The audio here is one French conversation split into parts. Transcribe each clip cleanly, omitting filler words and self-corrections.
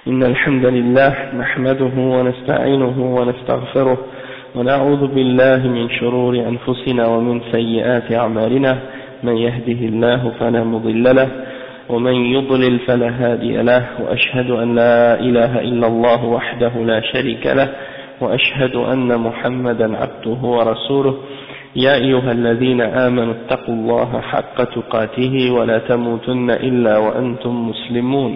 إن الحمد لله نحمده ونستعينه ونستغفره ونعوذ بالله من شرور أنفسنا ومن سيئات أعمالنا من يهده الله فلا مضل له ومن يضلل فلا هادي له وأشهد أن لا إله إلا الله وحده لا شريك له وأشهد أن محمدا عبده ورسوله يا أيها الذين آمنوا اتقوا الله حق تقاته ولا تموتن إلا وأنتم مسلمون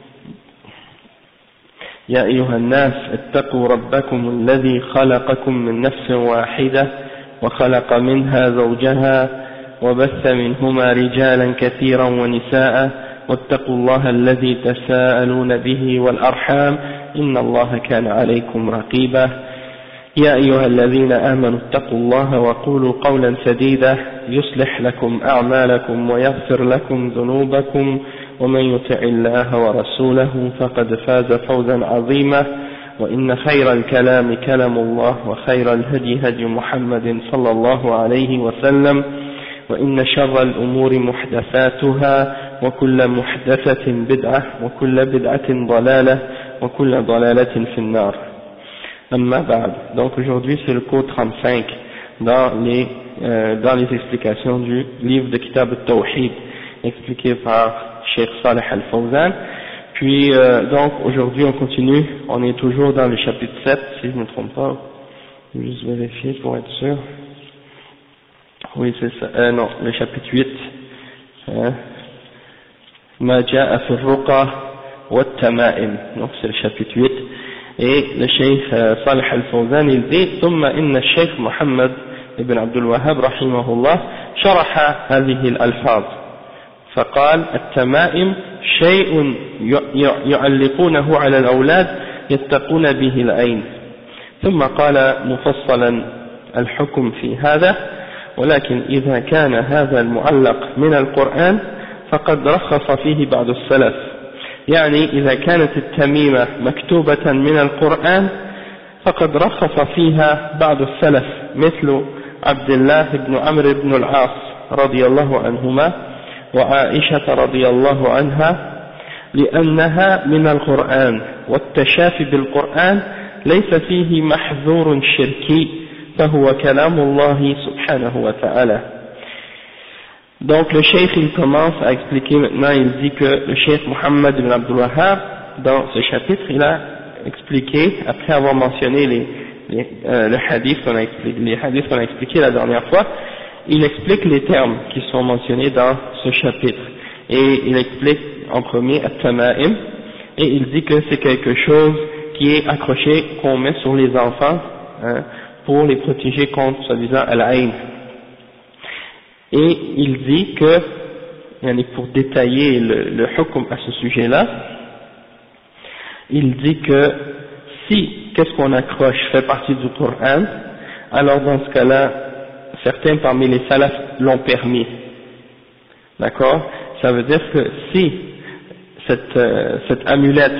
يا أيها الناس اتقوا ربكم الذي خلقكم من نفس واحدة وخلق منها زوجها وبث منهما رجالا كثيرا ونساء واتقوا الله الذي تساءلون به والأرحام إن الله كان عليكم رقيبا يا أيها الذين آمنوا اتقوا الله وقولوا قولا سديدا يصلح لكم أعمالكم ويغفر لكم ذنوبكم ومن يطع الله ورسوله فقد فاز فوزا عظيما وإن خير الكلام كلام الله وخير الهدي هدي محمد صلى الله عليه وسلم وإن شر الأمور محدثاتها وكل محدثة بدعة وكل بدعة ضلالة وكل ضلالة في النار. Amma ba'd. Donc aujourd'hui c'est le cours 35 dans les explications du livre de Kitab al-Tawhid expliqué par Cheikh Saleh Al-Fawzan. Puis donc aujourd'hui on continue, on est toujours dans le chapitre 7 si je ne me trompe pas, je vais juste vérifier pour être sûr. Oui c'est ça, non, le chapitre 8 Ma ja'a fi ar-ruqa wa at-tama'im, donc c'est le chapitre 8. Et le Cheikh Saleh Al-Fawzan il dit ثم إن الشيخ محمد ابن عبد الوهاب رحمه الله شرح هذه الألفاظ فقال التمائم شيء يعلقونه على الأولاد يتقون به العين ثم قال مفصلا الحكم في هذا ولكن إذا كان هذا المعلق من القرآن فقد رخص فيه بعض السلف يعني إذا كانت التميمة مكتوبة من القرآن فقد رخص فيها بعض السلف مثل عبد الله بن عمرو بن العاص رضي الله عنهما وعائشة رضي الله عنها لأنها من القرآن والتشافي بالقرآن ليس فيه محذور شركي فهو كلام الله سبحانه وتعالى. Donc le cheikh il commence à expliquer maintenant, il dit que le cheikh Mohammed ibn Abdul Wahhab dans ce chapitre il a expliqué, après avoir mentionné les hadiths qu'on a expliqué la dernière fois, il explique les termes qui sont mentionnés dans ce chapitre et il explique en premier at-tama'im et il dit que c'est quelque chose qui est accroché, qu'on met sur les enfants pour les protéger contre soi-disant al-ayn. Et il dit que, pour détailler le hukm à ce sujet-là, il dit que si qu'est-ce qu'on accroche fait partie du Coran, alors dans ce cas-là, certains parmi les salafs l'ont permis. D'accord? Ça veut dire que si cette amulette,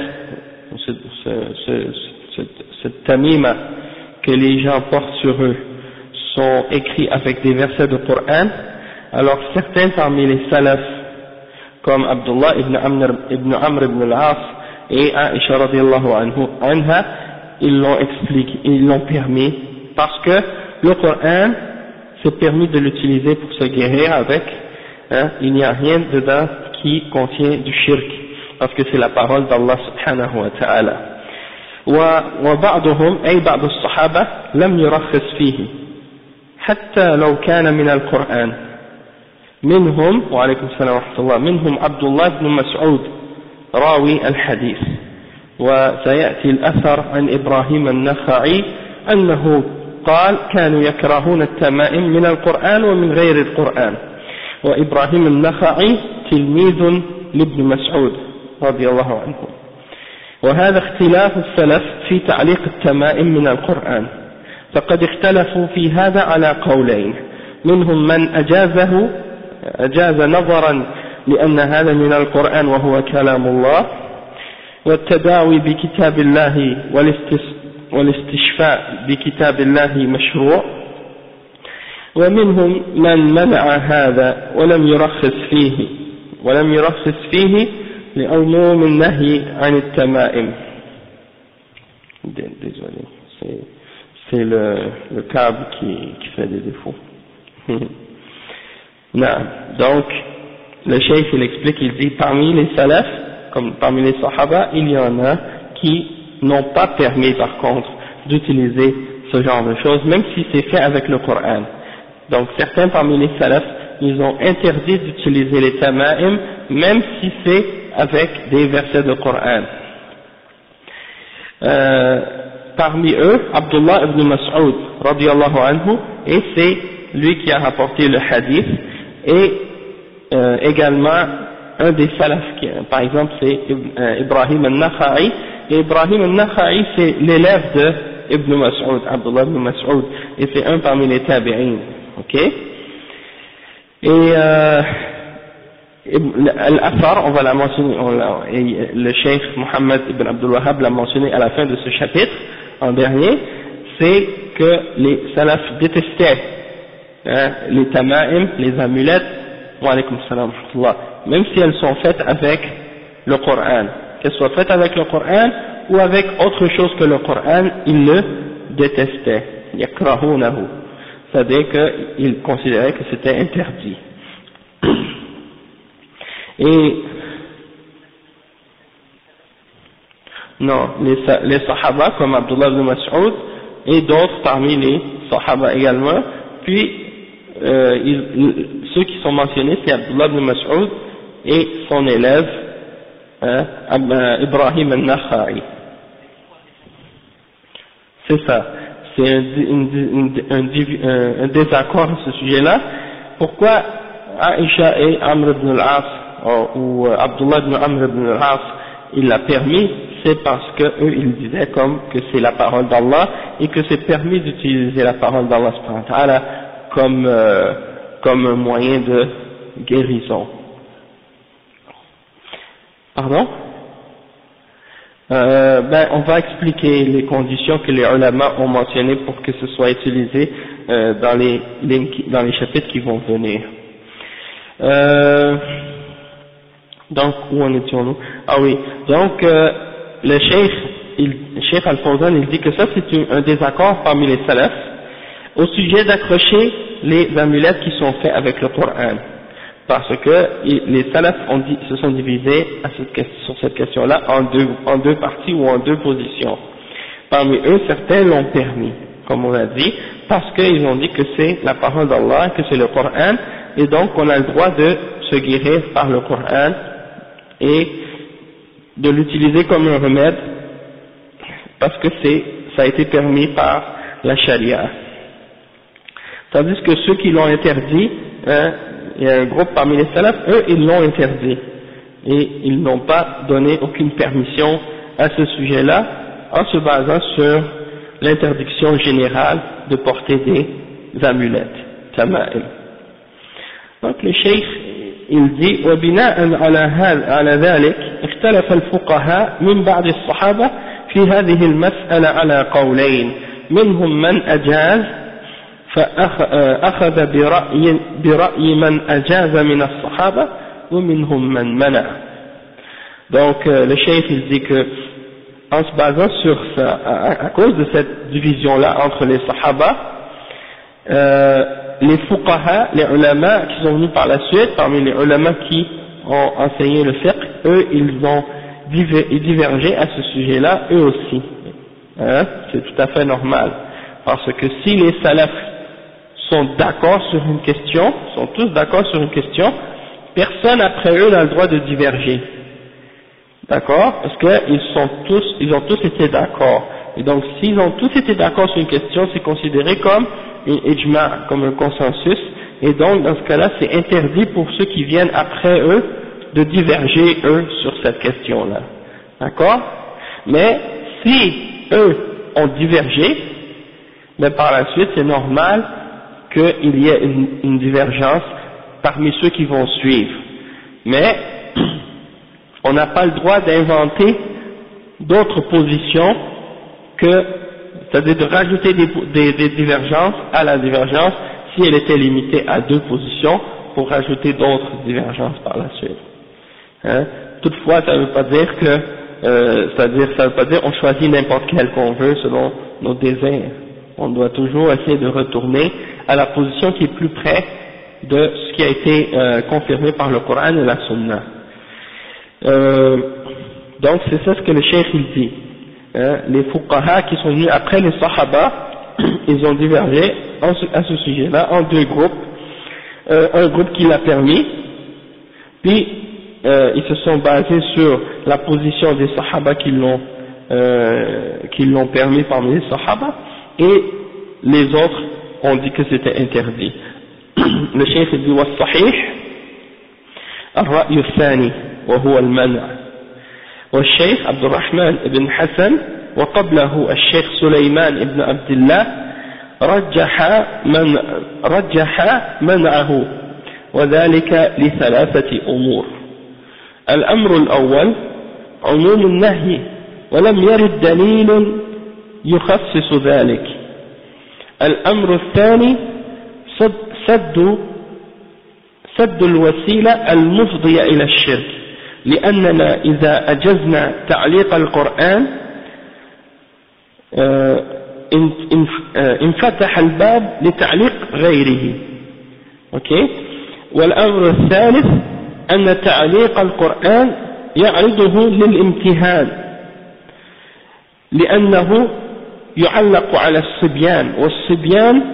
cette tamima que les gens portent sur eux sont écrits avec des versets du Coran, alors certains parmi les salafs comme Abdullah ibn Amr ibn al-As et Aisha radiyallahu anha ils l'ont expliqué, ils l'ont permis parce que le Coran c'est permis de l'utiliser pour se guérir avec, il n'y a rien dedans qui contient du shirk parce que c'est la parole d'Allah subhanahu wa ta'ala. وبعضهم أي بعض الصحابة لم يرخص فيه حتى لو كان من القرآن منهم وعليكم السلام ورحمة الله منهم عبد الله بن مسعود راوي الحديث وسيأتي الأثر عن إبراهيم النخعي أنه قال كانوا يكرهون التمائم من القرآن ومن غير القرآن وإبراهيم النخعي تلميذ لابن مسعود رضي الله عنه وهذا اختلاف السلف في تعليق التمائم من القرآن فقد اختلفوا في هذا على قولين منهم من أجاز نظرا لأن هذا من القرآن وهو كلام الله والتداوي بكتاب الله والاستشفاء بكتاب الله مشروع ومنهم من منع هذا ولم يرخص فيه لعموم النهي عن التمائم. Désolé, c'est le câble qui fait des défauts. Non. Donc, le cheikh il explique, il dit parmi les salafs, comme parmi les sahaba, il y en a qui n'ont pas permis par contre d'utiliser ce genre de choses, même si c'est fait avec le Coran. Donc certains parmi les salafs, ils ont interdit d'utiliser les tama'im, même si c'est avec des versets de Coran. Parmi eux, Abdullah ibn Mas'ud, radiyallahu anhu, et c'est lui qui a rapporté le hadith, et également un des salafs, par exemple c'est Ibrahim al-Nakha'i, et Ibrahim al-Nakha'i c'est l'élève de Ibn Mas'ud, Abdullah ibn Mas'ud, et c'est un parmi les tabi'in, ok? Et Al-Athar, on va la mentionner, et le cheikh Mohammed ibn Abdul Wahhab l'a mentionné à la fin de ce chapitre, en dernier, c'est que les salafs détestaient les tama'im, les amulettes, wa alaykum salam wa rahmatullah, même si elles sont faites avec le Coran, qu'elles soient faites avec le Coran ou avec autre chose que le Coran, ils le détestaient, yakrahunahu, c'est-à-dire qu'ils considéraient que c'était interdit. Et non, les sahaba comme Abdullah ibn Mas'ud et d'autres parmi les sahaba également, puis ceux qui sont mentionnés c'est Abdullah ibn Mas'ud et son élève Ibrahim al-Nakha'i. C'est ça, c'est un désaccord à ce sujet-là. Pourquoi Aïcha et Amr ibn al-As ou Abdullah ibn Amr ibn al-As il l'a permis, c'est parce que eux ils disaient comme que c'est la parole d'Allah et que c'est permis d'utiliser la parole d'Allah subhanahu wa ta'ala comme un moyen de guérison. Pardon? On va expliquer les conditions que les ulama ont mentionnées pour que ce soit utilisé dans les chapitres qui vont venir. Donc, où en étions-nous? Ah oui, donc le cheikh Al-Fawzan, il dit que ça c'est un désaccord parmi les salafs au sujet d'accrocher les amulettes qui sont faites avec le Coran, parce que les salafs se sont divisés sur cette question-là en deux parties ou en deux positions. Parmi eux, certains l'ont permis, comme on a dit, parce qu'ils ont dit que c'est la parole d'Allah, que c'est le Coran, et donc on a le droit de se guérir par le Coran et de l'utiliser comme un remède parce que ça a été permis par la charia. Tandis que ceux qui l'ont interdit, il y a un groupe parmi les salafs, eux ils l'ont interdit et ils n'ont pas donné aucune permission à ce sujet-là en se basant sur l'interdiction générale de porter des amulettes, tama'im. Donc le cheikh il dit وبناء على ذلك اختلف الفقهاء من بعد الصحابة في هذه المسألة على قولين منهم من أجاز فأخذ برأي من أجاز من الصحابة ومنهم من منع. Donc le cheikh il dit que en se basant sur ça, à cause de cette division là entre les sahaba, les fuqaha, les ulama qui sont venus par la suite, parmi les ulama qui ont enseigné le fiqh, eux ils ont divergé à ce sujet-là, eux aussi. C'est tout à fait normal, parce que si les salafs sont d'accord sur une question, sont tous d'accord sur une question, personne après eux n'a le droit de diverger. D'accord? Parce qu'ils ont tous été d'accord. Et donc s'ils ont tous été d'accord sur une question, c'est considéré comme une ijma', comme un consensus, et donc dans ce cas-là c'est interdit pour ceux qui viennent après eux de diverger eux sur cette question-là, d'accord? Mais si eux ont divergé, mais par la suite c'est normal qu'il y ait une divergence parmi ceux qui vont suivre, mais on n'a pas le droit d'inventer d'autres positions c'est-à-dire de rajouter des divergences à la divergence si elle était limitée à deux positions pour rajouter d'autres divergences par la suite. Toutefois, ça ne veut pas dire que, ça veut pas dire on choisit n'importe quel qu'on veut selon nos désirs. On doit toujours essayer de retourner à la position qui est plus près de ce qui a été confirmé par le Coran et la Sunna. Donc c'est ça ce que le cheikh il dit. Les fuqaha qui sont venus après les sahaba, ils ont divergé à ce sujet-là en deux groupes. Un groupe qui l'a permis, puis ils se sont basés sur la position des sahaba qui l'ont permis parmi les sahaba, et les autres ont dit que c'était interdit. Le cheikh dit والصحيح الرأي الثاني وهو المنع والشيخ عبد الرحمن بن حسن وقبله الشيخ سليمان بن عبد الله رجح منعه وذلك لثلاثة أمور. الأمر الأول عموم النهي ولم يرد دليل يخصص ذلك. الأمر الثاني سد الوسيلة المفضية إلى الشرك، لأننا إذا أجزنا تعليق القرآن انفتح الباب لتعليق غيره. أوكي؟ والأمر الثالث أن تعليق القرآن يعرضه للامتهان، لأنه يعلق على الصبيان، والصبيان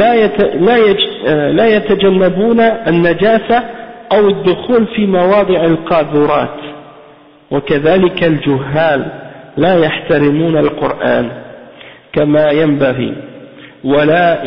لا يتجنبون النجاسة أو الدخول في مواضع القاذورات، وكذلك الجهال لا يحترمون القرآن كما ينبغي ولا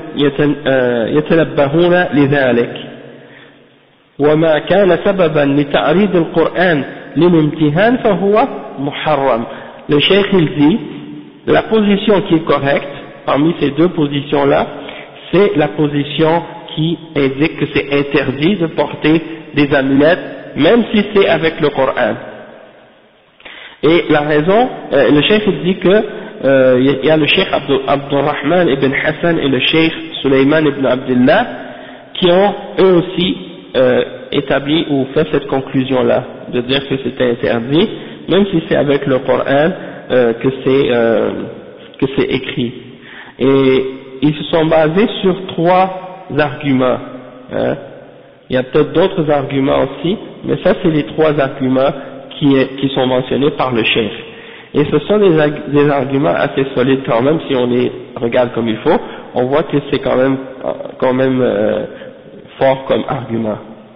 يتنبهون لذلك، وما كان سببا لتعريض القرآن للامتهان فهو محرم. Le cheikh il dit, la position qui est correcte parmi ces deux positions-là, c'est la position qui indique que c'est interdit de porter des amulettes, même si c'est avec le Coran. Et la raison, le cheikh il dit que il y a le cheikh Abdurrahman ibn Hassan et le cheikh Sulayman ibn Abdullah qui ont eux aussi établi ou fait cette conclusion-là, de dire que c'était interdit, même si c'est avec le Coran que c'est écrit. Et ils se sont basés sur trois arguments. Il y a peut-être d'autres arguments aussi, mais ça c'est les trois arguments qui sont mentionnés par le cheikh. Et ce sont des arguments assez solides quand même, si on les regarde comme il faut, on voit que c'est quand même fort comme argument.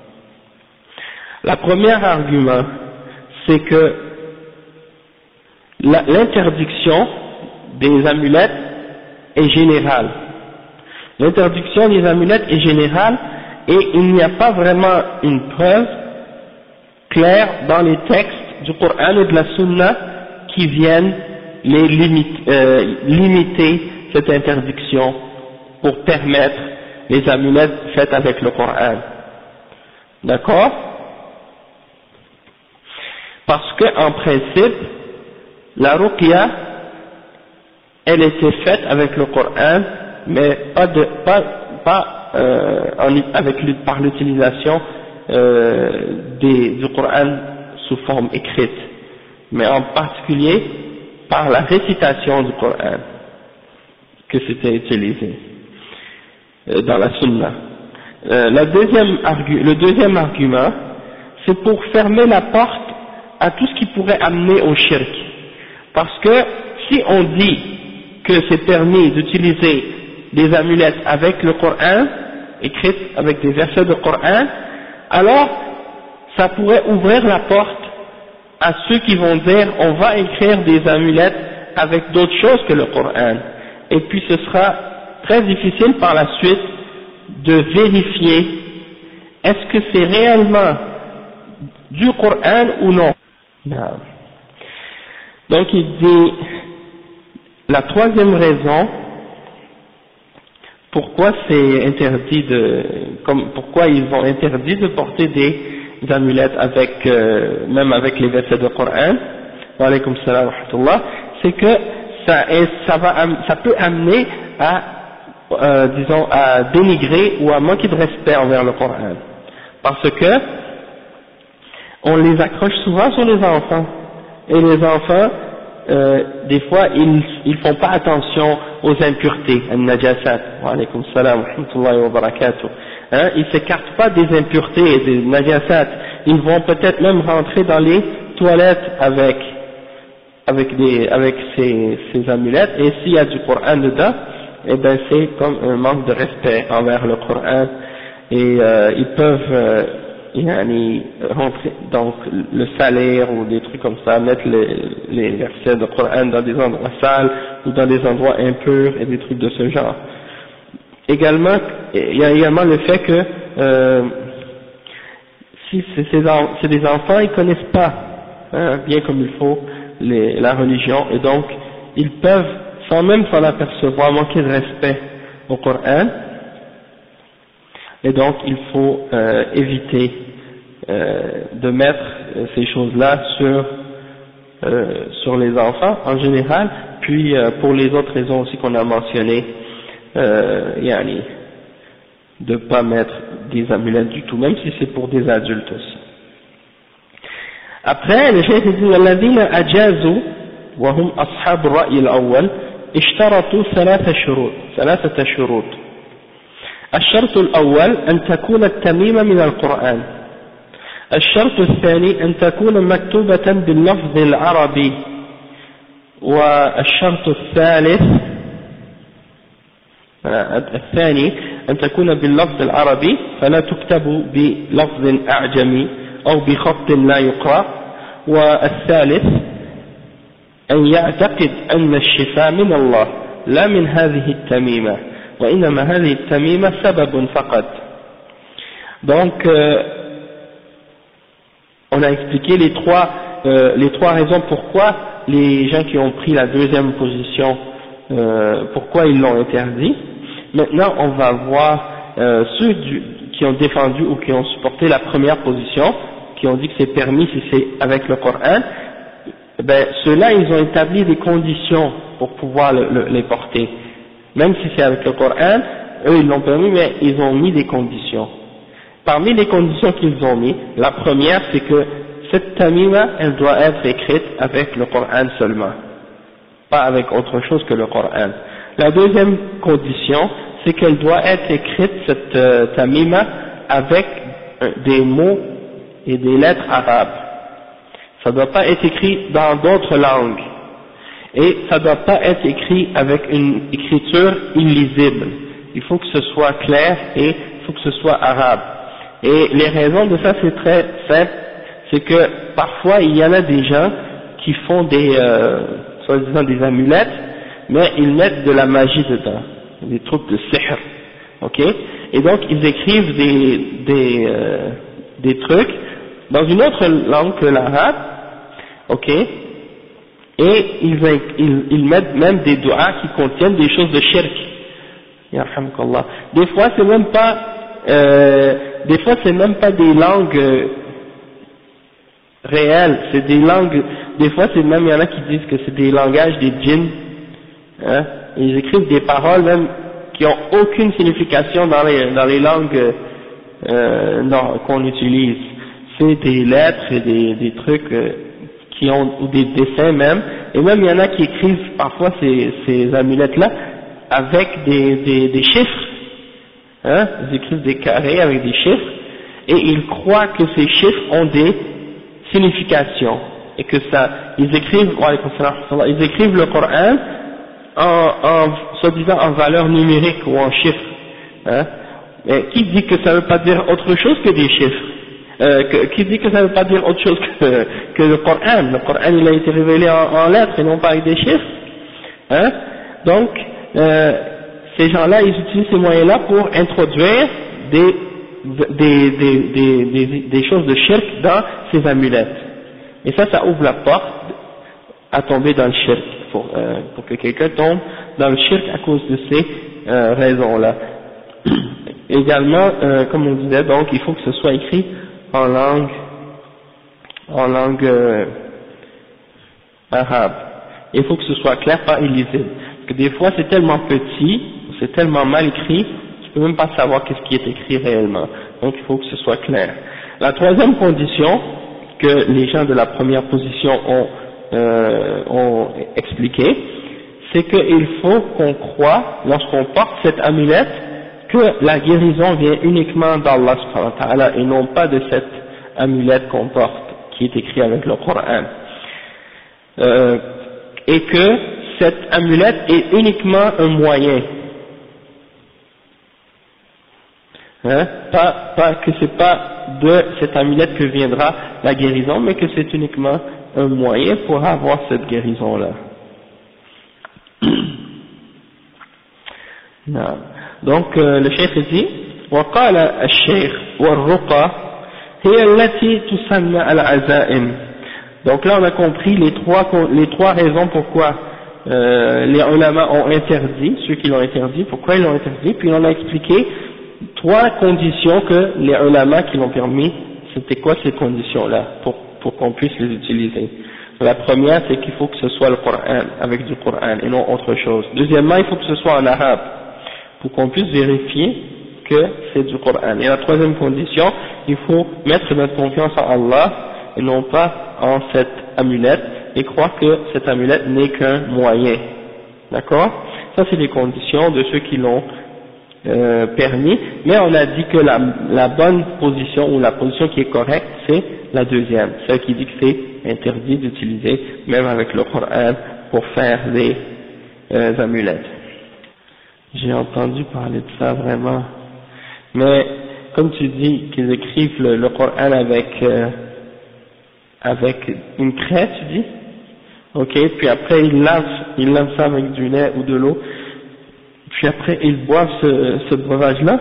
Le premier argument, c'est que l'interdiction des amulettes est générale. L'interdiction des amulettes est générale et il n'y a pas vraiment une preuve claire dans les textes du Coran et de la Sunna qui viennent limiter cette interdiction pour permettre les amulettes faites avec le Coran. D'accord? Parce que en principe, la ruqya, elle était faite avec le Coran, mais par l'utilisation du Coran sous forme écrite, mais en particulier par la récitation du Coran que c'était utilisé dans la Sunna. Le deuxième argument, c'est pour fermer la porte à tout ce qui pourrait amener au shirk. Parce que si on dit que c'est permis d'utiliser des amulettes avec le Coran, écrites avec des versets du Coran, alors ça pourrait ouvrir la porte à ceux qui vont dire on va écrire des amulettes avec d'autres choses que le Coran. Et puis ce sera très difficile par la suite de vérifier est-ce que c'est réellement du Coran ou non. Donc il dit la troisième raison pourquoi c'est interdit pourquoi ils ont interdit de porter des amulettes même avec les versets du Coran, wa alaykum salam wa rahmatullah, c'est que ça peut amener à dénigrer ou à manquer de respect envers le Coran, parce que on les accroche souvent sur les enfants. Et les enfants, des fois, ils font pas attention aux impuretés, al-najasat. Wa alaykum salam wa rahmatullahi wa barakatuh. Hein, ils s'écartent pas des impuretés et des najasat. Ils vont peut-être même rentrer dans les toilettes avec ces amulettes, et s'il y a du Coran dedans, eh ben c'est comme un manque de respect envers le Coran, et ils peuvent rentrer, donc le salir ou des trucs comme ça, mettre les versets de Coran dans des endroits sales ou dans des endroits impurs et des trucs de ce genre. Également, il y a également le fait que si c'est des enfants, ils connaissent pas bien comme il faut la religion, et donc ils peuvent, sans même s'en apercevoir, manquer de respect au Coran, et donc il faut éviter de mettre ces choses-là sur les enfants en général, puis pour les autres raisons aussi qu'on a mentionnées, de pas mettre des amulettes du tout, même si c'est pour des adultes aussi. Après, le cheikh dit والذين أجازوا وهم أصحاب الرأي الأول اشترطوا ثلاثة شروط. الشرط الأول أن تكون التميمة من القرآن. الشرط الثاني أن تكون مكتوبة باللفظ العربي. والشرط الثاني أن تكون باللفظ العربي فلا تكتب بلفظ أعجمي أو بخط لا يقرأ. والثالث أن يعتقد أن الشفاء من الله لا من هذه التميمة وإنما هذه التميمة سبب فقط. Donc on a expliqué les trois raisons pourquoi les gens qui ont pris la deuxième position, pourquoi ils l'ont interdit. Maintenant on va voir ceux qui ont défendu ou qui ont supporté la première position, qui ont dit que c'est permis si c'est avec le Coran. Ben ceux-là ils ont établi des conditions pour pouvoir les porter. Même si c'est avec le Coran, eux ils l'ont permis, mais ils ont mis des conditions. Parmi les conditions qu'ils ont mis, la première c'est que cette tamima, elle doit être écrite avec le Coran seulement, pas avec autre chose que le Coran. La deuxième condition, c'est qu'elle doit être écrite, cette tamima, avec des mots et des lettres arabes. Ça ne doit pas être écrit dans d'autres langues. Et ça ne doit pas être écrit avec une écriture illisible. Il faut que ce soit clair et il faut que ce soit arabe. Et les raisons de ça, c'est très simple. C'est que parfois, il y en a des gens qui font soi-disant des amulettes, mais ils mettent de la magie dedans. Des trucs de sihr. Ok? Et donc, ils écrivent des trucs dans une autre langue que l'arabe. Ok? Et ils mettent même des doigts qui contiennent des choses de shirk. Yarhamkallah. Des fois c'est même pas des langues réelles, c'est des langues, des fois c'est même, il y en a qui disent que c'est des langages des djinns, hein, ils écrivent des paroles même qui ont aucune signification dans les langues qu'on utilise. C'est des lettres et des trucs qui ont, ou des dessins même, et même il y en a qui écrivent parfois ces amulettes-là avec des chiffres, hein, ils écrivent des carrés avec des chiffres, et ils croient que ces chiffres ont des significations, et que ils écrivent le Coran soi-disant en valeur numérique ou en chiffres, hein, mais qui dit que ça ne veut pas dire autre chose que des chiffres? Qui dit que ça ne veut pas dire autre chose que le Coran? Le Coran il a été révélé en lettres et non pas avec des chiffres, hein? Donc ces gens-là ils utilisent ces moyens-là pour introduire des choses de shirk dans ces amulettes, et ça ouvre la porte à tomber dans le shirk, pour que quelqu'un tombe dans le shirk à cause de ces raisons-là. Également, comme on disait, donc il faut que ce soit écrit en langue arabe. Il faut que ce soit clair, pas illisible. Parce que des fois c'est tellement petit, c'est tellement mal écrit, tu peux même pas savoir qu'est-ce qui est écrit réellement. Donc il faut que ce soit clair. La troisième condition que les gens de la première position ont expliqué, c'est qu'il faut qu'on croie, lorsqu'on porte cette amulette, que la guérison vient uniquement d'Allah subhanahu wa ta'ala et non pas de cette amulette qu'on porte, qui est écrite avec le Coran. Et que cette amulette est uniquement un moyen. Pas que c'est pas de cette amulette que viendra la guérison, mais que c'est uniquement un moyen pour avoir cette guérison-là. Non. Donc le cheikh dit وقال الشيخ والرقى هي التي تسمى العزائم. Donc là on a compris les trois raisons pourquoi les ulama ont interdit, ceux qui l'ont interdit, pourquoi ils l'ont interdit, puis on a expliqué 3 conditions que les ulama qui l'ont permis. C'était quoi ces conditions-là pour qu'on puisse les utiliser? La première, c'est qu'il faut que ce soit le Coran, avec du Coran et non autre chose. Deuxièmement, il faut que ce soit en arabe pour qu'on puisse vérifier que c'est du Coran. Et la troisième condition, il faut mettre notre confiance en Allah et non pas en cette amulette et croire que cette amulette n'est qu'un moyen. D'accord? Ça, c'est les conditions de ceux qui l'ont permis, mais on a dit que la bonne position ou la position qui est correcte, c'est la deuxième, celle qui dit que c'est interdit d'utiliser même avec le Coran pour faire des amulettes. J'ai entendu parler de ça vraiment, mais comme tu dis qu'ils écrivent le Coran avec une craie, tu dis, ok, puis après ils lavent ça avec du lait ou de l'eau, puis après ils boivent ce breuvage-là.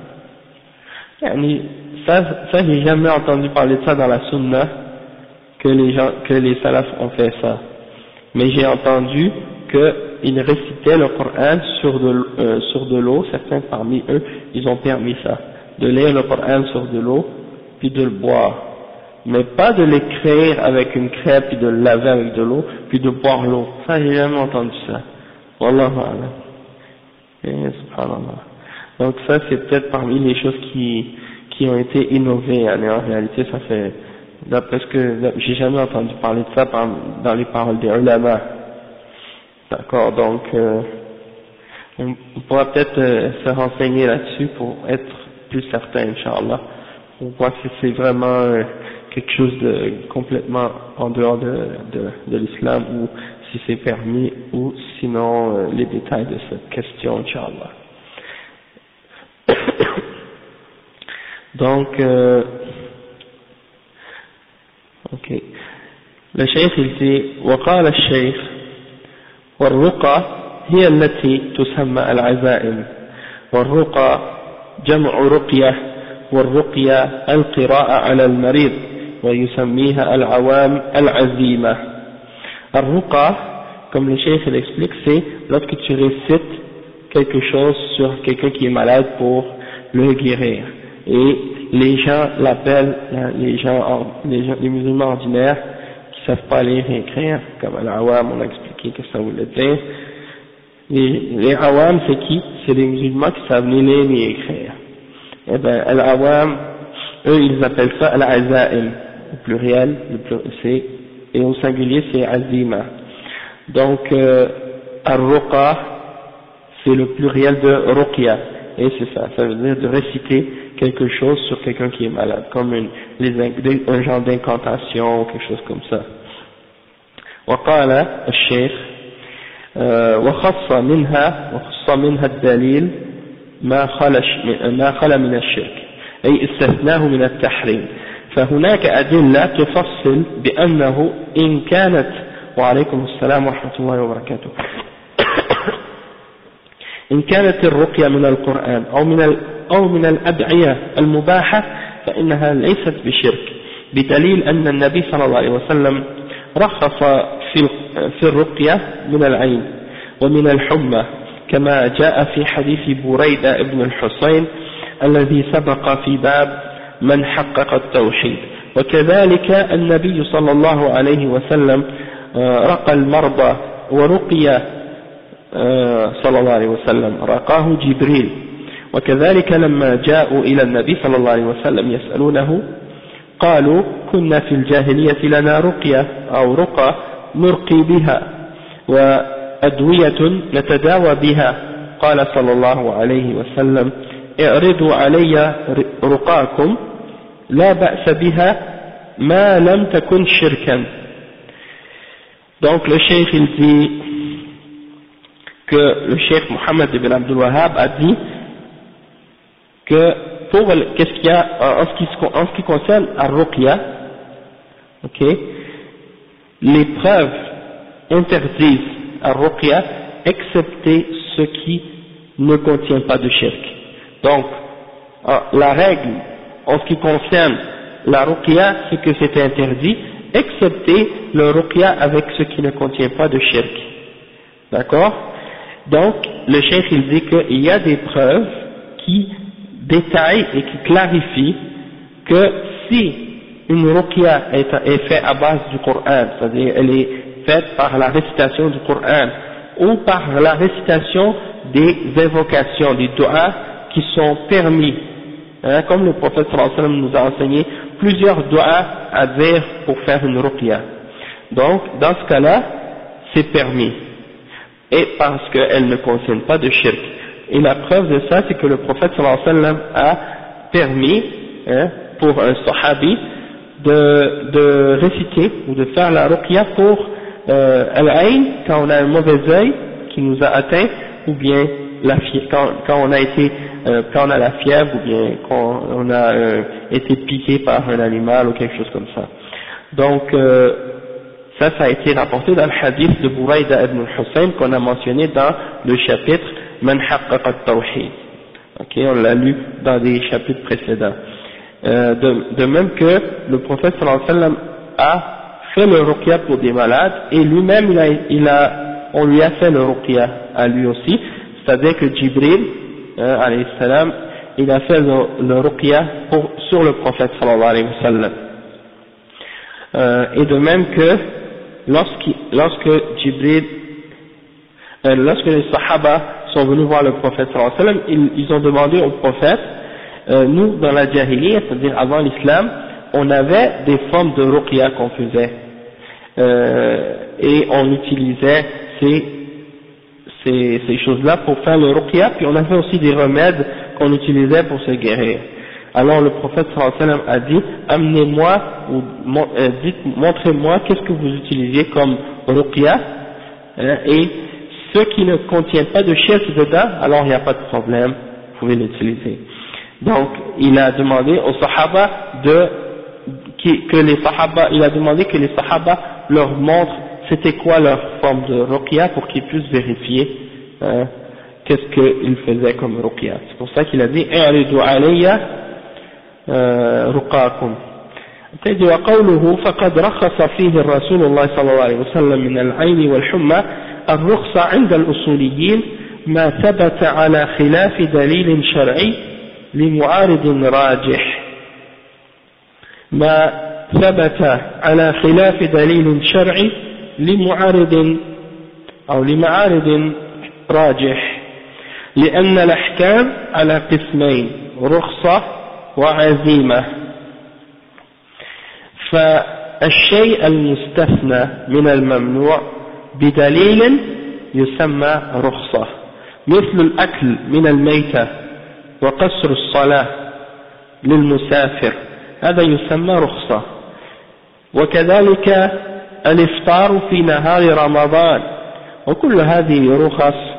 Ça j'ai jamais entendu parler de ça dans la sunna, que les salafs ont fait ça. Mais j'ai entendu qu'ils récitaient le Coran sur de l'eau, certains parmi eux, ils ont permis ça, de lire le Coran sur de l'eau, puis de le boire. Mais pas de l'écrire avec une craie, puis de le laver avec de l'eau, puis de boire l'eau. Ça j'ai jamais entendu ça. Wallahu a'lam. Subhanallah. Donc ça c'est peut-être parmi les choses qui ont été innovées, en réalité ça fait, d'après ce que j'ai jamais entendu parler de ça dans les paroles des ulama. D'accord, donc on pourra peut-être se renseigner là-dessus pour être plus certain, Inch'Allah, pour voir si c'est vraiment quelque chose de complètement en dehors de l'islam ou si c'est permis, ou sinon les détails de cette question, Inch'Allah. Donc, ok. Le cheikh il dit, وقال الشيخ والرقى هي التي تسمى العزائم، والرقى جمع رقية، والرقية القراءة على المريض، ويسميها العوام العزيمة. الرقى, comme le cheikh l'explique, c'est lorsque tu récites quelque chose sur quelqu'un qui est malade pour le guérir. Et les gens l'appellent, les musulmans ordinaires qui ne savent pas lire et écrire, comme al-awam, on a expliqué que ça voulait dire. Les awam, c'est qui? C'est les musulmans qui savent ni lire ni écrire. Eh ben, al-awam, eux, ils appellent ça al-azaim, au pluriel, et au singulier, c'est azima. Donc, al-ruqa, c'est le pluriel de ruqya, et c'est ça, ça veut dire de réciter quelque chose sur quelqu'un qui est malade, comme un genre d'incantation ou quelque chose comme ça. وقال الشيخ وخص منها الدليل ما خلا من الشرك، أي استثناه من التحريم، فهناك أدلة تفصل بأنه إن كانت، وعليكم السلام ورحمة الله وبركاته، إن كانت الرقية من القرآن أو من الأدعية المباحة فإنها ليست بشرك، بدليل أن النبي صلى الله عليه وسلم رخص في الرقية من العين ومن الحمى، كما جاء في حديث بريدة ابن الحصين الذي سبق في باب من حقق التوحيد. وكذلك النبي صلى الله عليه وسلم رقى المرضى ورقي صلى الله عليه وسلم، رقاه جبريل. وكذلك لما جاءوا إلى النبي صلى الله عليه وسلم يسألونه قالوا كنا في الجاهلية لنا رقية أو رقى نرقي بها وأدوية نتداوى بها قال صلى الله عليه وسلم اعرضوا علي رقاكم لا بأس بها ما لم تكن شركا. Donc le cheikh il dit que le cheikh Mohammed ibn Abdul Wahhab a dit que pour qu'est-ce qu'il y a en ce qui concerne Ar-Ruqya, ok, les preuves interdisent Ar-Ruqya excepté ce qui ne contient pas de shirk. Donc la règle en ce qui concerne la Ruqya c'est que c'est interdit excepté le Ruqya avec ce qui ne contient pas de shirk. D'accord? Donc le cheikh il dit qu'il y a des preuves qui détaille et qui clarifie que si une ruqya est faite à base du Coran, c'est-à-dire elle est faite par la récitation du Coran ou par la récitation des invocations, des du'as qui sont permis, hein, comme le prophète sallallahu alayhi wa sallam nous a enseigné plusieurs du'as à dire pour faire une ruqya. Donc dans ce cas-là c'est permis et parce qu'elle ne contient pas de shirk. Et la preuve de ça, c'est que le prophète sallallahu alayhi wa sallam a permis, hein, pour un sahabi de réciter ou de faire la ruqya pour al-ayn, quand on a un mauvais œil qui nous a atteint, ou bien la quand on a la fièvre, ou bien quand on a été piqué par un animal ou quelque chose comme ça. Donc ça a été rapporté dans le hadith de Bouraïda ibn al-Hussein qu'on a mentionné dans le chapitre Man haqqaqa at-tawhid. Ok, on l'a lu dans des chapitres précédents. De même que le prophète sallallahu alayhi wa sallam a fait le ruqya pour des malades et lui-même on lui a fait le ruqya à lui aussi, c'est-à-dire que Jibril alayhi salam il a fait le ruqya sur le prophète sallallahu alayhi wa sallam. Et de même que lorsque les sahaba sont venus voir le prophète sallallahu alayhi wa sallam, ils ont demandé au prophète, nous dans la jahiliya, c'est-à-dire avant l'islam, on avait des formes de ruqya qu'on faisait, et on utilisait ces choses-là pour faire le ruqya, puis on avait aussi des remèdes qu'on utilisait pour se guérir. Alors le prophète sallallahu alayhi wa sallam a dit, amenez-moi, ou montrez-moi qu'est-ce que vous utilisiez comme ruqya, et ce qui ne contient pas de shirk dedans, alors il n'y a pas de problème, vous pouvez l'utiliser. Donc il a demandé aux sahaba il a demandé que les sahaba leur montrent c'était quoi leur forme de ruqya pour qu'ils puissent vérifier qu'est-ce qu'ils faisaient comme ruqya. C'est pour ça qu'il a dit i'ridu alayya رقاكم. وقوله فقد رخص فيه الرسول الله صلى الله عليه وسلم من العين والحمى الرخصة عند الأصوليين ما ثبت على خلاف دليل شرعي لمعارض راجح ما ثبت على خلاف دليل شرعي لمعارض أو لمعارض راجح لأن الأحكام على قسمين رخصة وعزيمة فالشيء المستثنى من الممنوع بدليل يسمى رخصة مثل الأكل من الميتة وقصر الصلاة للمسافر هذا يسمى رخصة وكذلك الإفطار في نهار رمضان وكل هذه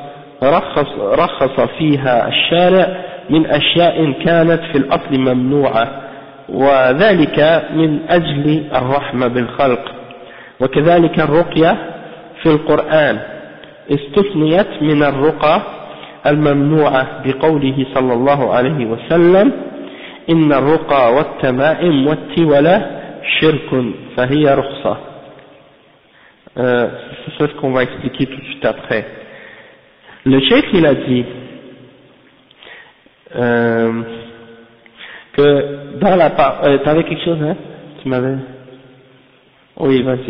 رخص فيها الشارع من أشياء كانت في الأصل ممنوعة وذلك من أجل الرحمة بالخلق وكذلك الرقية في القرآن استثنيت من الرقى الممنوعة بقوله صلى الله عليه وسلم إن الرقى والتمائم والتولة شرك فهي رخصة. C'est ce qu'on va expliquer tout de suite après. Le cheikh il a dit que dans la part, t'avais quelque chose, hein? Tu m'avais? Oui, vas-y.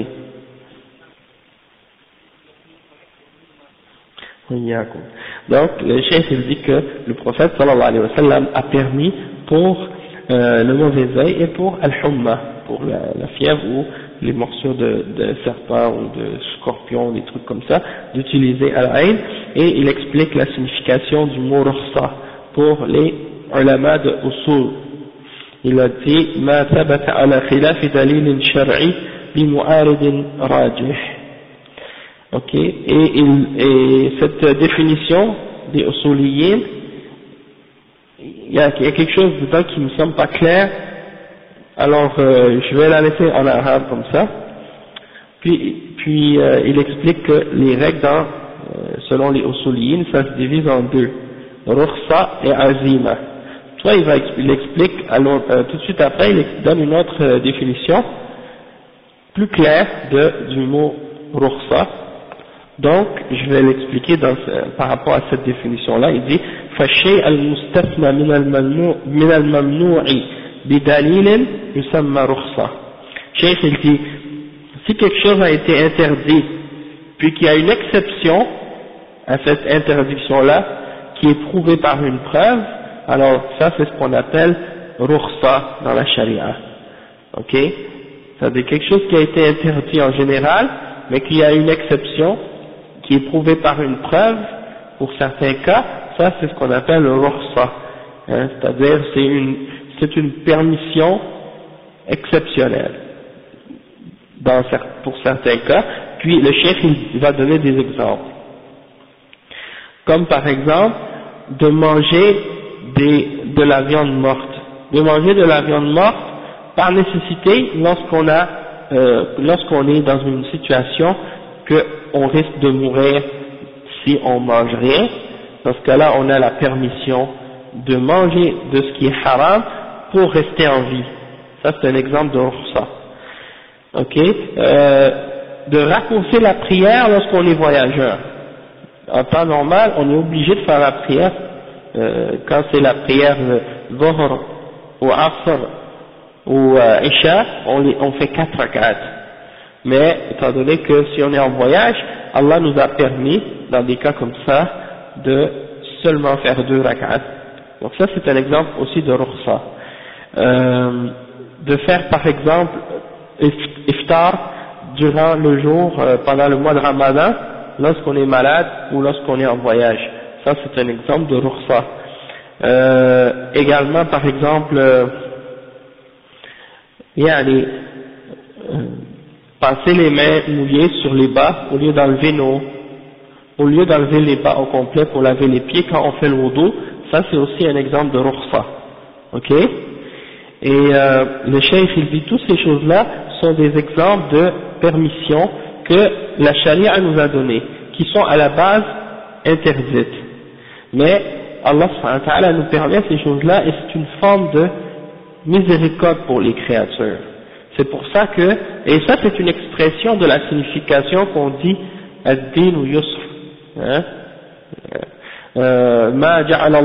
Donc, le cheikh il dit que le prophète sallallahu alayhi wa sallam a permis pour le mauvais œil et pour al-humma, pour la fièvre ou les morsures de serpents ou de scorpions, des trucs comme ça, d'utiliser al-ayn, et il explique la signification du mot rukhsa pour les ulama de usul. Il a dit ma thabata ala khilaf dalil shar'i bi mu'arid rajih. Ok, et cette définition des usuliyin, il y a quelque chose dedans qui me semble pas clair, alors je vais la laisser en arabe comme ça. Puis il explique que les règles selon les usuliyin, ça se divise en deux, rukhsa et azima. Toi il explique, alors tout de suite après il donne une autre définition plus claire du mot rukhsa. Donc, je vais l'expliquer par rapport à cette définition-là. Il dit فَالشَّيْءَ الْمُسْتَثْنَى مِنَ الْمَمْنُوعِ بِدَلِيلٍ يُسَمَّى رُخْصَةً. Cheikh, il dit, si quelque chose a été interdit, puis qu'il y a une exception à cette interdiction-là, qui est prouvée par une preuve, alors ça c'est ce qu'on appelle rukhsa dans la charia. Ok? C'est-à-dire quelque chose qui a été interdit en général, mais qu'il y a une exception, qui est prouvé par une preuve, pour certains cas, ça c'est ce qu'on appelle le rukhsa, hein, c'est-à-dire c'est une permission exceptionnelle pour certains cas. Puis le cheikh il va donner des exemples, comme par exemple de manger de la viande morte, par nécessité lorsqu'on est dans une situation qu'on risque de mourir si on mange rien. Dans ce cas-là, on a la permission de manger de ce qui est haram pour rester en vie. Ça, c'est un exemple de rukhsa. Ok, de raccourcir la prière lorsqu'on est voyageur. En temps normal, on est obligé de faire la prière quand c'est la prière Dhuhr ou Asr ou Isha, on fait 4 rak'at. Mais étant donné que si on est en voyage, Allah nous a permis, dans des cas comme ça, de seulement faire 2 rak'at. Donc ça c'est un exemple aussi de rukhsa. De faire par exemple iftar durant le jour, pendant le mois de Ramadan, lorsqu'on est malade ou lorsqu'on est en voyage. Ça c'est un exemple de rukhsa. Également par exemple, passer les mains mouillées sur les bas au lieu d'enlever les bas au complet pour laver les pieds quand on fait le wudu, ça c'est aussi un exemple de rukhsa. Ok? Et le cheikh il dit toutes ces choses-là sont des exemples de permission que la charia nous a données, qui sont à la base interdites. Mais Allah subhanahu wa ta'ala nous permet ces choses-là et c'est une forme de miséricorde pour les créatures. C'est pour ça que, et ça c'est une expression de la signification qu'on dit ad-din ou yusr, ma ja'ala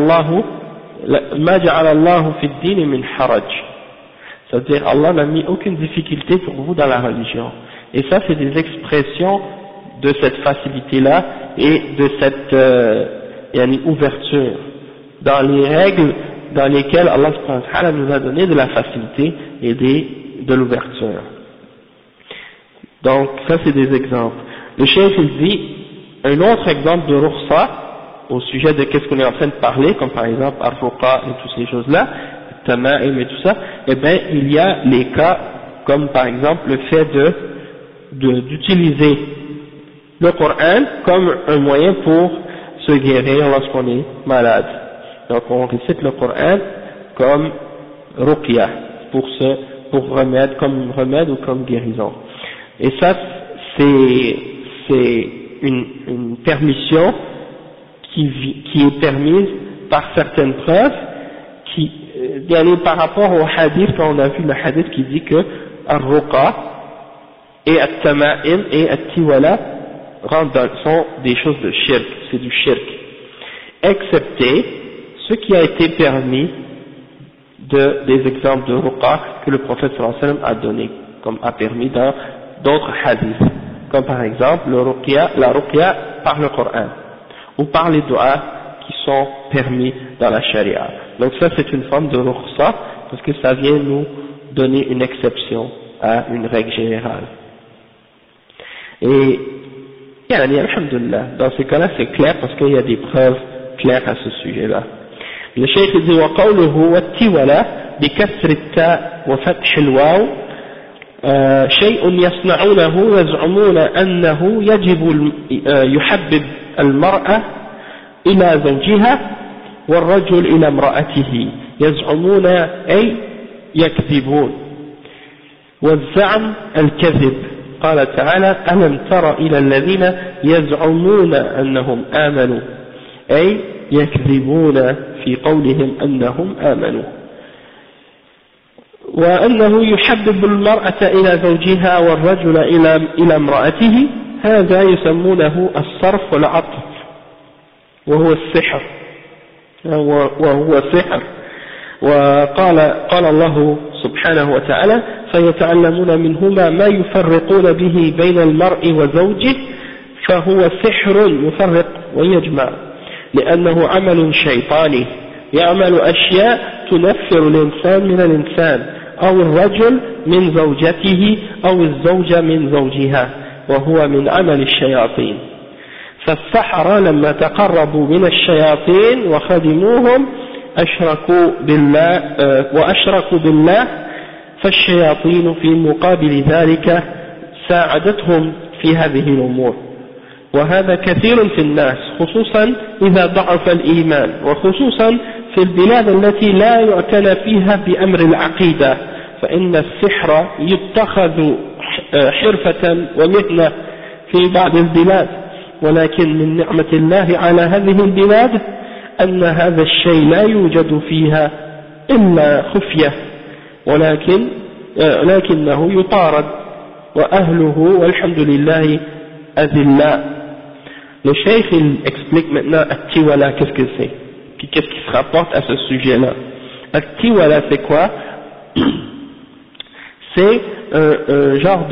Allahu fi ad-din min haraj, c'est-à-dire Allah n'a mis aucune difficulté pour vous dans la religion. Et ça c'est des expressions de cette facilité-là et de cette ouverture dans les règles dans lesquelles Allah subhanahu wa ta'ala nous a donné de la facilité et de l'ouverture. Donc ça c'est des exemples. Le cheikh il dit un autre exemple de rukhsa au sujet de qu'est-ce qu'on est en train de parler, comme par exemple ar-ruqa et toutes ces choses-là, tama'im et tout ça, eh bien il y a les cas comme par exemple le fait d'utiliser le Coran comme un moyen pour se guérir lorsqu'on est malade. Donc on récite le Coran comme ruqya, pour remède, comme remède ou comme guérison. Et ça c'est une permission qui est permise par certaines preuves par rapport au hadith, quand on a vu le hadith qui dit que ar-ruqa et at-tama'im et at-tiwala sont des choses de shirk, c'est du shirk, excepté ce qui a été permis des exemples de ruqa que le prophète sallallahu alayhi wa sallam a donné, comme a permis dans d'autres hadiths, comme par exemple la ruqya par le Coran, ou par les doigts qui sont permis dans la charia. Donc ça c'est une forme de rukhsa parce que ça vient nous donner une exception à une règle générale. Et alhamdulillah, dans ces cas-là c'est clair parce qu'il y a des preuves claires à ce sujet-là. Le cheikh dit وقوله والتولى بكسر التاء وفتح الواو شيء يصنعونه يزعمون أنه يجب يحبب المرأة إلى زوجها والرجل إلى امرأته يزعمون أي يكذبون والزعم الكذب قال تعالى ألم تر إلى الذين يزعمون أنهم آمنوا أي يكذبون في قولهم أنهم آمنوا وأنه يحبب المرأة إلى زوجها والرجل إلى امرأته هذا يسمونه الصرف والعطف وهو السحر قال الله سبحانه وتعالى فيتعلمون منهما ما يفرقون به بين المرء وزوجه فهو سحر يفرق ويجمع لأنه عمل شيطاني يعمل أشياء تنفر الإنسان من الإنسان أو الرجل من زوجته أو الزوجة من زوجها وهو من عمل الشياطين فالسحرة لما تقربوا من الشياطين وخدموهم أشركوا بالله فالشياطين في مقابل ذلك ساعدتهم في هذه الأمور وهذا كثير في الناس خصوصا إذا ضعف الإيمان وخصوصا في البلاد التي لا يعتنى فيها بأمر العقيدة فإن السحر يتخذ حرفة ومهنة في بعض البلاد ولكن من نعمة الله على هذه البلاد أن هذا الشيء لا يوجد فيها إلا خفية ولكنه يطارد وأهله والحمد لله أذلاء. Le cheikh il explique maintenant At-Tiwala qu'est-ce que c'est, puis qu'est-ce qui se rapporte à ce sujet-là. At-Tiwala c'est quoi? C'est un genre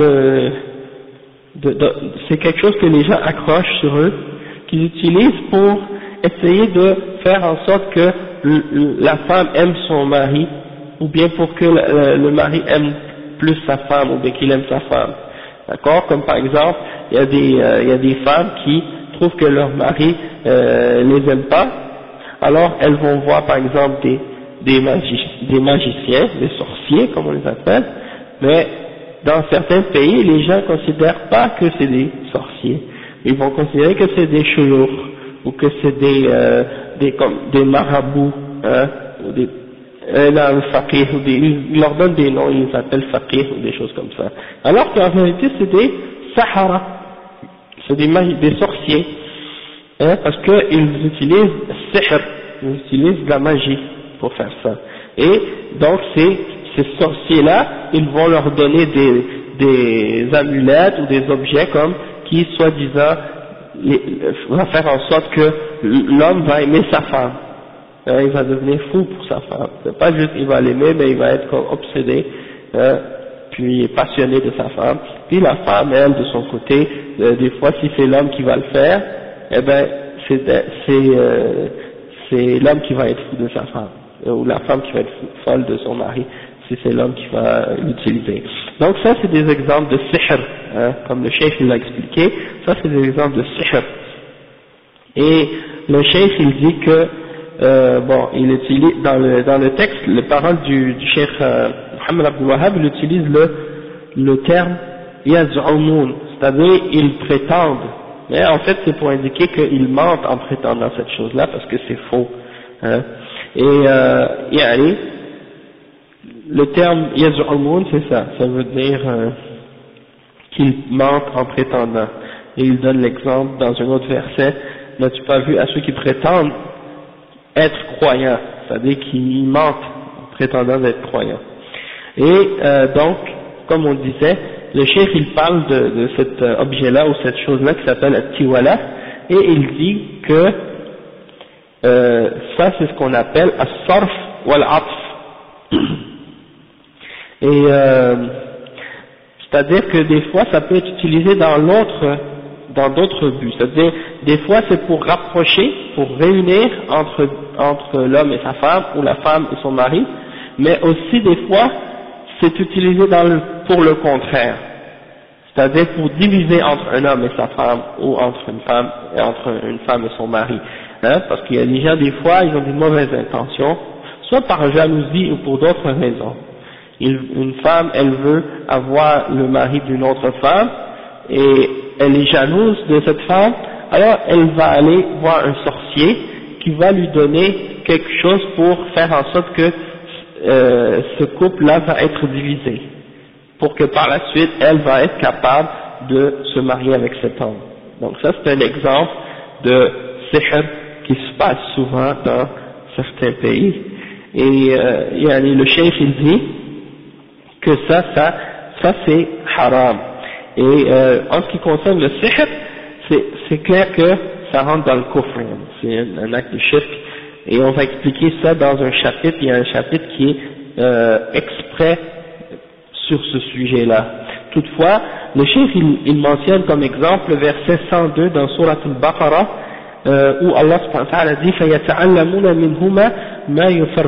c'est quelque chose que les gens accrochent sur eux, qu'ils utilisent pour essayer de faire en sorte que la femme aime son mari, ou bien pour que le mari aime plus sa femme, ou bien qu'il aime sa femme. D'accord? Comme par exemple, il y a des femmes qui trouvent que leur mari les aime pas, alors elles vont voir par exemple des magiciens, des sorciers comme on les appelle, mais dans certains pays, les gens considèrent pas que c'est des sorciers, ils vont considérer que c'est des chouyours, ou que c'est des marabouts, hein, ou des dans le faqih, ils leur donnent des noms, ils les appellent faqih ou des choses comme ça. Alors qu'en vérité c'est des sahara, c'est des sorciers, hein, parce qu'ils utilisent sihr, ils utilisent de la magie pour faire ça. Et donc ces sorciers-là, ils vont leur donner des amulettes ou des objets comme qui soi-disant va faire en sorte que l'homme va aimer sa femme. Il va devenir fou pour sa femme. C'est pas juste il va l'aimer, mais il va être comme obsédé, puis passionné de sa femme. Puis la femme, elle, de son côté, des fois, si c'est l'homme qui va le faire, eh ben, c'est l'homme qui va être fou de sa femme, ou la femme qui va être folle de son mari, si c'est l'homme qui va l'utiliser. Donc ça, c'est des exemples de sihr, hein, comme le cheikh l'a expliqué. Ça, c'est des exemples de sihr. Et le cheikh, il dit que il utilise dans le texte, les paroles du cheikh Mohammed Abdul Wahhab, il utilise le terme yaz'umun, c'est-à-dire ils prétendent, mais en fait c'est pour indiquer qu'ils mentent en prétendant cette chose-là parce que c'est faux, hein. Et le terme yaz'umun c'est ça veut dire qu'ils mentent en prétendant, et il donne l'exemple dans un autre verset: n'as-tu pas vu à ceux qui prétendent être croyants, c'est-à-dire qu'ils mentent en prétendant être croyants. Et donc, comme on disait, le cheikh il parle de cet objet-là ou cette chose-là qui s'appelle At-Tiwala, et il dit que ça c'est ce qu'on appelle As-Sarf wal-Atf. Et c'est-à-dire que des fois ça peut être utilisé dans d'autres buts, c'est-à-dire des fois c'est pour rapprocher, pour réunir entre l'homme et sa femme, ou la femme et son mari, mais aussi des fois c'est utilisé pour le contraire, c'est-à-dire pour diviser entre un homme et sa femme, ou entre une femme et son mari, hein, parce qu'il y a des gens, des fois, ils ont des mauvaises intentions, soit par jalousie ou pour d'autres raisons. Une femme, elle veut avoir le mari d'une autre femme, et elle est jalouse de cette femme, alors elle va aller voir un sorcier qui va lui donner quelque chose pour faire en sorte que ce couple-là va être divisé, pour que par la suite, elle va être capable de se marier avec cet homme. Donc ça, c'est un exemple de sihr qui se passe souvent dans certains pays. Et le cheikh, il dit que ça c'est haram. Et en ce qui concerne le sihr, c'est clair que ça rentre dans le kufr, c'est un acte de shirk, et on va expliquer ça dans un chapitre. Il y a un chapitre qui est exprès sur ce sujet-là. Toutefois, le cheikh il mentionne comme exemple le verset 102 dans Surat al-Baqarah, où Allah subhanahu wa ta'ala dit فَيَتَعَلَّمُونَ مِنْهُمَا مَا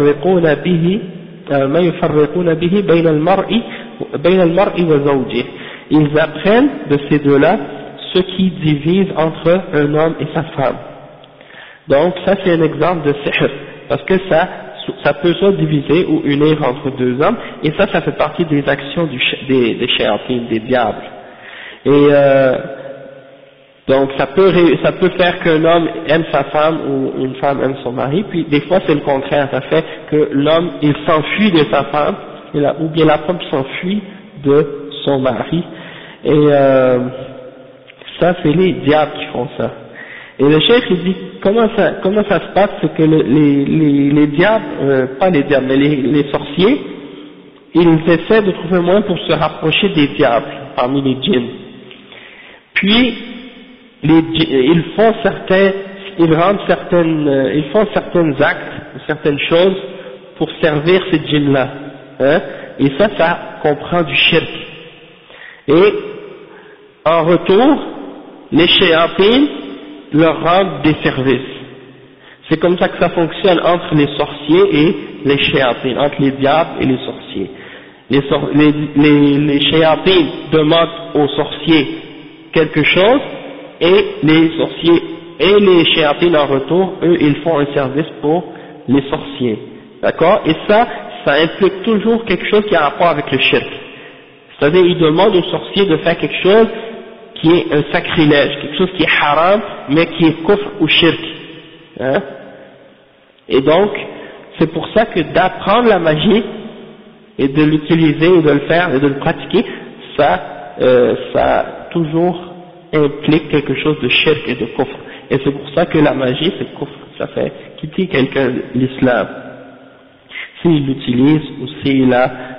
يُفَرِّقُونَ بِهِ بَيْنَ الْمَرْءِ وَزَوْجِهِ. Ils apprennent de ces deux-là ce qui divise entre un homme et sa femme. Donc ça c'est un exemple de sihr, parce que ça peut soit diviser ou unir entre deux hommes, et ça fait partie des actions des shayatines, des diables. Et donc ça peut faire qu'un homme aime sa femme ou une femme aime son mari, puis des fois c'est le contraire, ça fait que l'homme il s'enfuit de sa femme, ou bien la femme s'enfuit de son mari, et ça c'est les diables qui font ça. Et le cheikh il dit comment ça se passe, c'est que les diables, pas les diables mais les sorciers, ils essaient de trouver un moyen pour se rapprocher des diables parmi les djinns. Puis ils font certains actes, certaines choses pour servir ces djinns-là, hein, et ça comprend du shirk. Et en retour, les shayatines leur rendent des services. C'est comme ça que ça fonctionne entre les sorciers et les shayatines, entre les diables et les sorciers. Les shayatines demandent aux sorciers quelque chose, et les sorciers et les shayatines en retour, eux, ils font un service pour les sorciers. D'accord? Et ça implique toujours quelque chose qui a rapport avec le shirk. C'est-à-dire, ils demandent aux sorciers de faire quelque chose qui est un sacrilège, quelque chose qui est haram, mais qui est kufr ou shirk. Hein? Et donc, c'est pour ça que d'apprendre la magie, et de l'utiliser, et de le faire, et de le pratiquer, ça toujours implique quelque chose de shirk et de kufr. Et c'est pour ça que la magie, c'est kufr, ça fait quitter quelqu'un l'islam. S'il l'utilise, ou s'il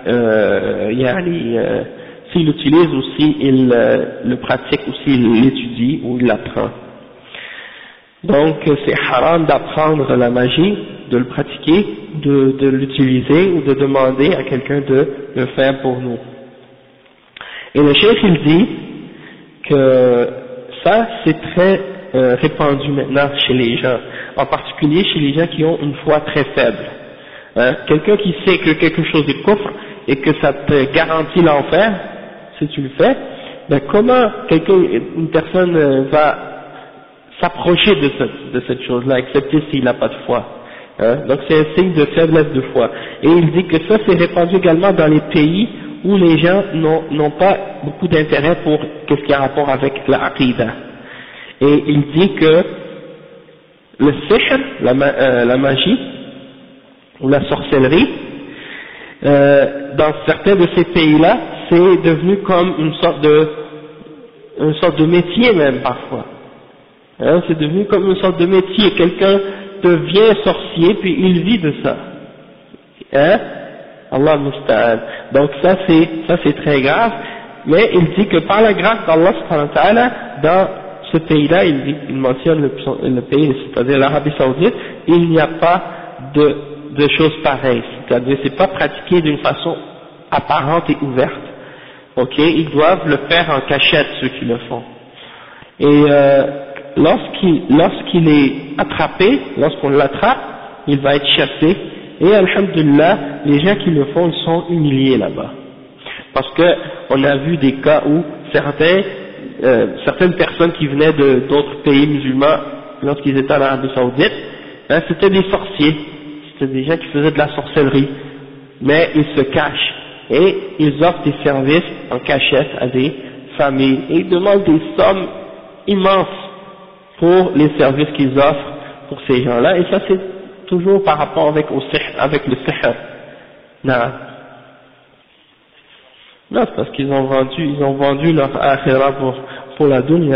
s'il l'utilise, ou s'il le pratique, ou s'il l'étudie, ou il l'apprend. Donc c'est haram d'apprendre la magie, de le pratiquer, de l'utiliser, ou de demander à quelqu'un de le faire pour nous. Et le cheikh il dit que ça c'est très répandu maintenant chez les gens, en particulier chez les gens qui ont une foi très faible. Hein? Quelqu'un qui sait que quelque chose est kufr et que ça te garantit l'enfer si tu le fais, ben comment une personne va s'approcher de cette chose-là, excepté s'il n'a pas de foi. Hein? Donc c'est un signe de faiblesse de foi. Et il dit que ça c'est répandu également dans les pays où les gens n'ont pas beaucoup d'intérêt pour ce qui a rapport avec la aqidah. Et il dit que le sihr, la magie, ou la sorcellerie, dans certains de ces pays-là, c'est devenu comme une sorte de métier même parfois. Hein, c'est devenu comme une sorte de métier. Quelqu'un devient sorcier puis il vit de ça. Hein? Allah musta'an. Donc ça c'est très grave. Mais il dit que par la grâce d'Allah subhanahu wa ta'ala, dans ce pays-là, il mentionne le pays, c'est-à-dire l'Arabie Saoudite, il n'y a pas de choses pareilles. C'est-à-dire c'est pas pratiqué d'une façon apparente et ouverte. Ok, ils doivent le faire en cachette, ceux qui le font. Et lorsqu'il est attrapé, lorsqu'on l'attrape, il va être chassé Et alhamdulillah, les gens qui le font, ils sont humiliés là-bas. Parce que on a vu des cas où certaines personnes qui venaient d'autres pays musulmans, lorsqu'ils étaient en Arabie Saoudite, c'était des sorciers, c'était des gens qui faisaient de la sorcellerie, mais ils se cachent et ils offrent des services en cachette à des familles et ils demandent des sommes immenses pour les services qu'ils offrent pour ces gens-là, et ça c'est toujours par rapport avec le sihr. Non, c'est parce qu'ils ont vendu leur akhira pour la dunya.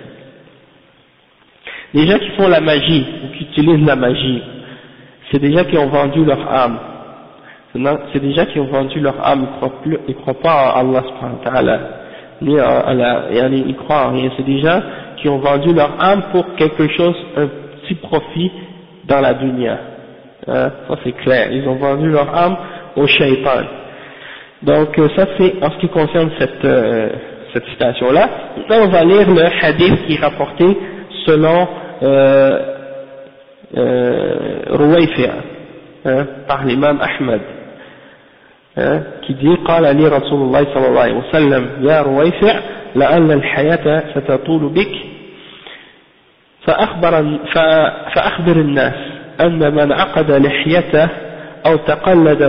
Les gens qui font la magie, ou qui utilisent la magie, c'est des gens qui ont vendu leur âme. C'est des gens qui ont vendu leur âme, ils croient pas en Allah subhanahu wa ta'ala, ni en Allah, ils croient en rien. C'est des gens qui ont vendu leur âme pour quelque chose, un petit profit dans la dunya. Ça c'est clair, ils ont vendu leur âme au shaitan. Donc ça c'est en ce qui concerne cette citation-là. Maintenant on va lire le hadith qui est rapporté selon Ruwayfi' par l'imam Ahmed, qui dit قال لي رسول الله صلى الله عليه وسلم يا رويفع لعل الحياة ستطول بك فأخبر الناس أن من عقد لحيته أو تقلد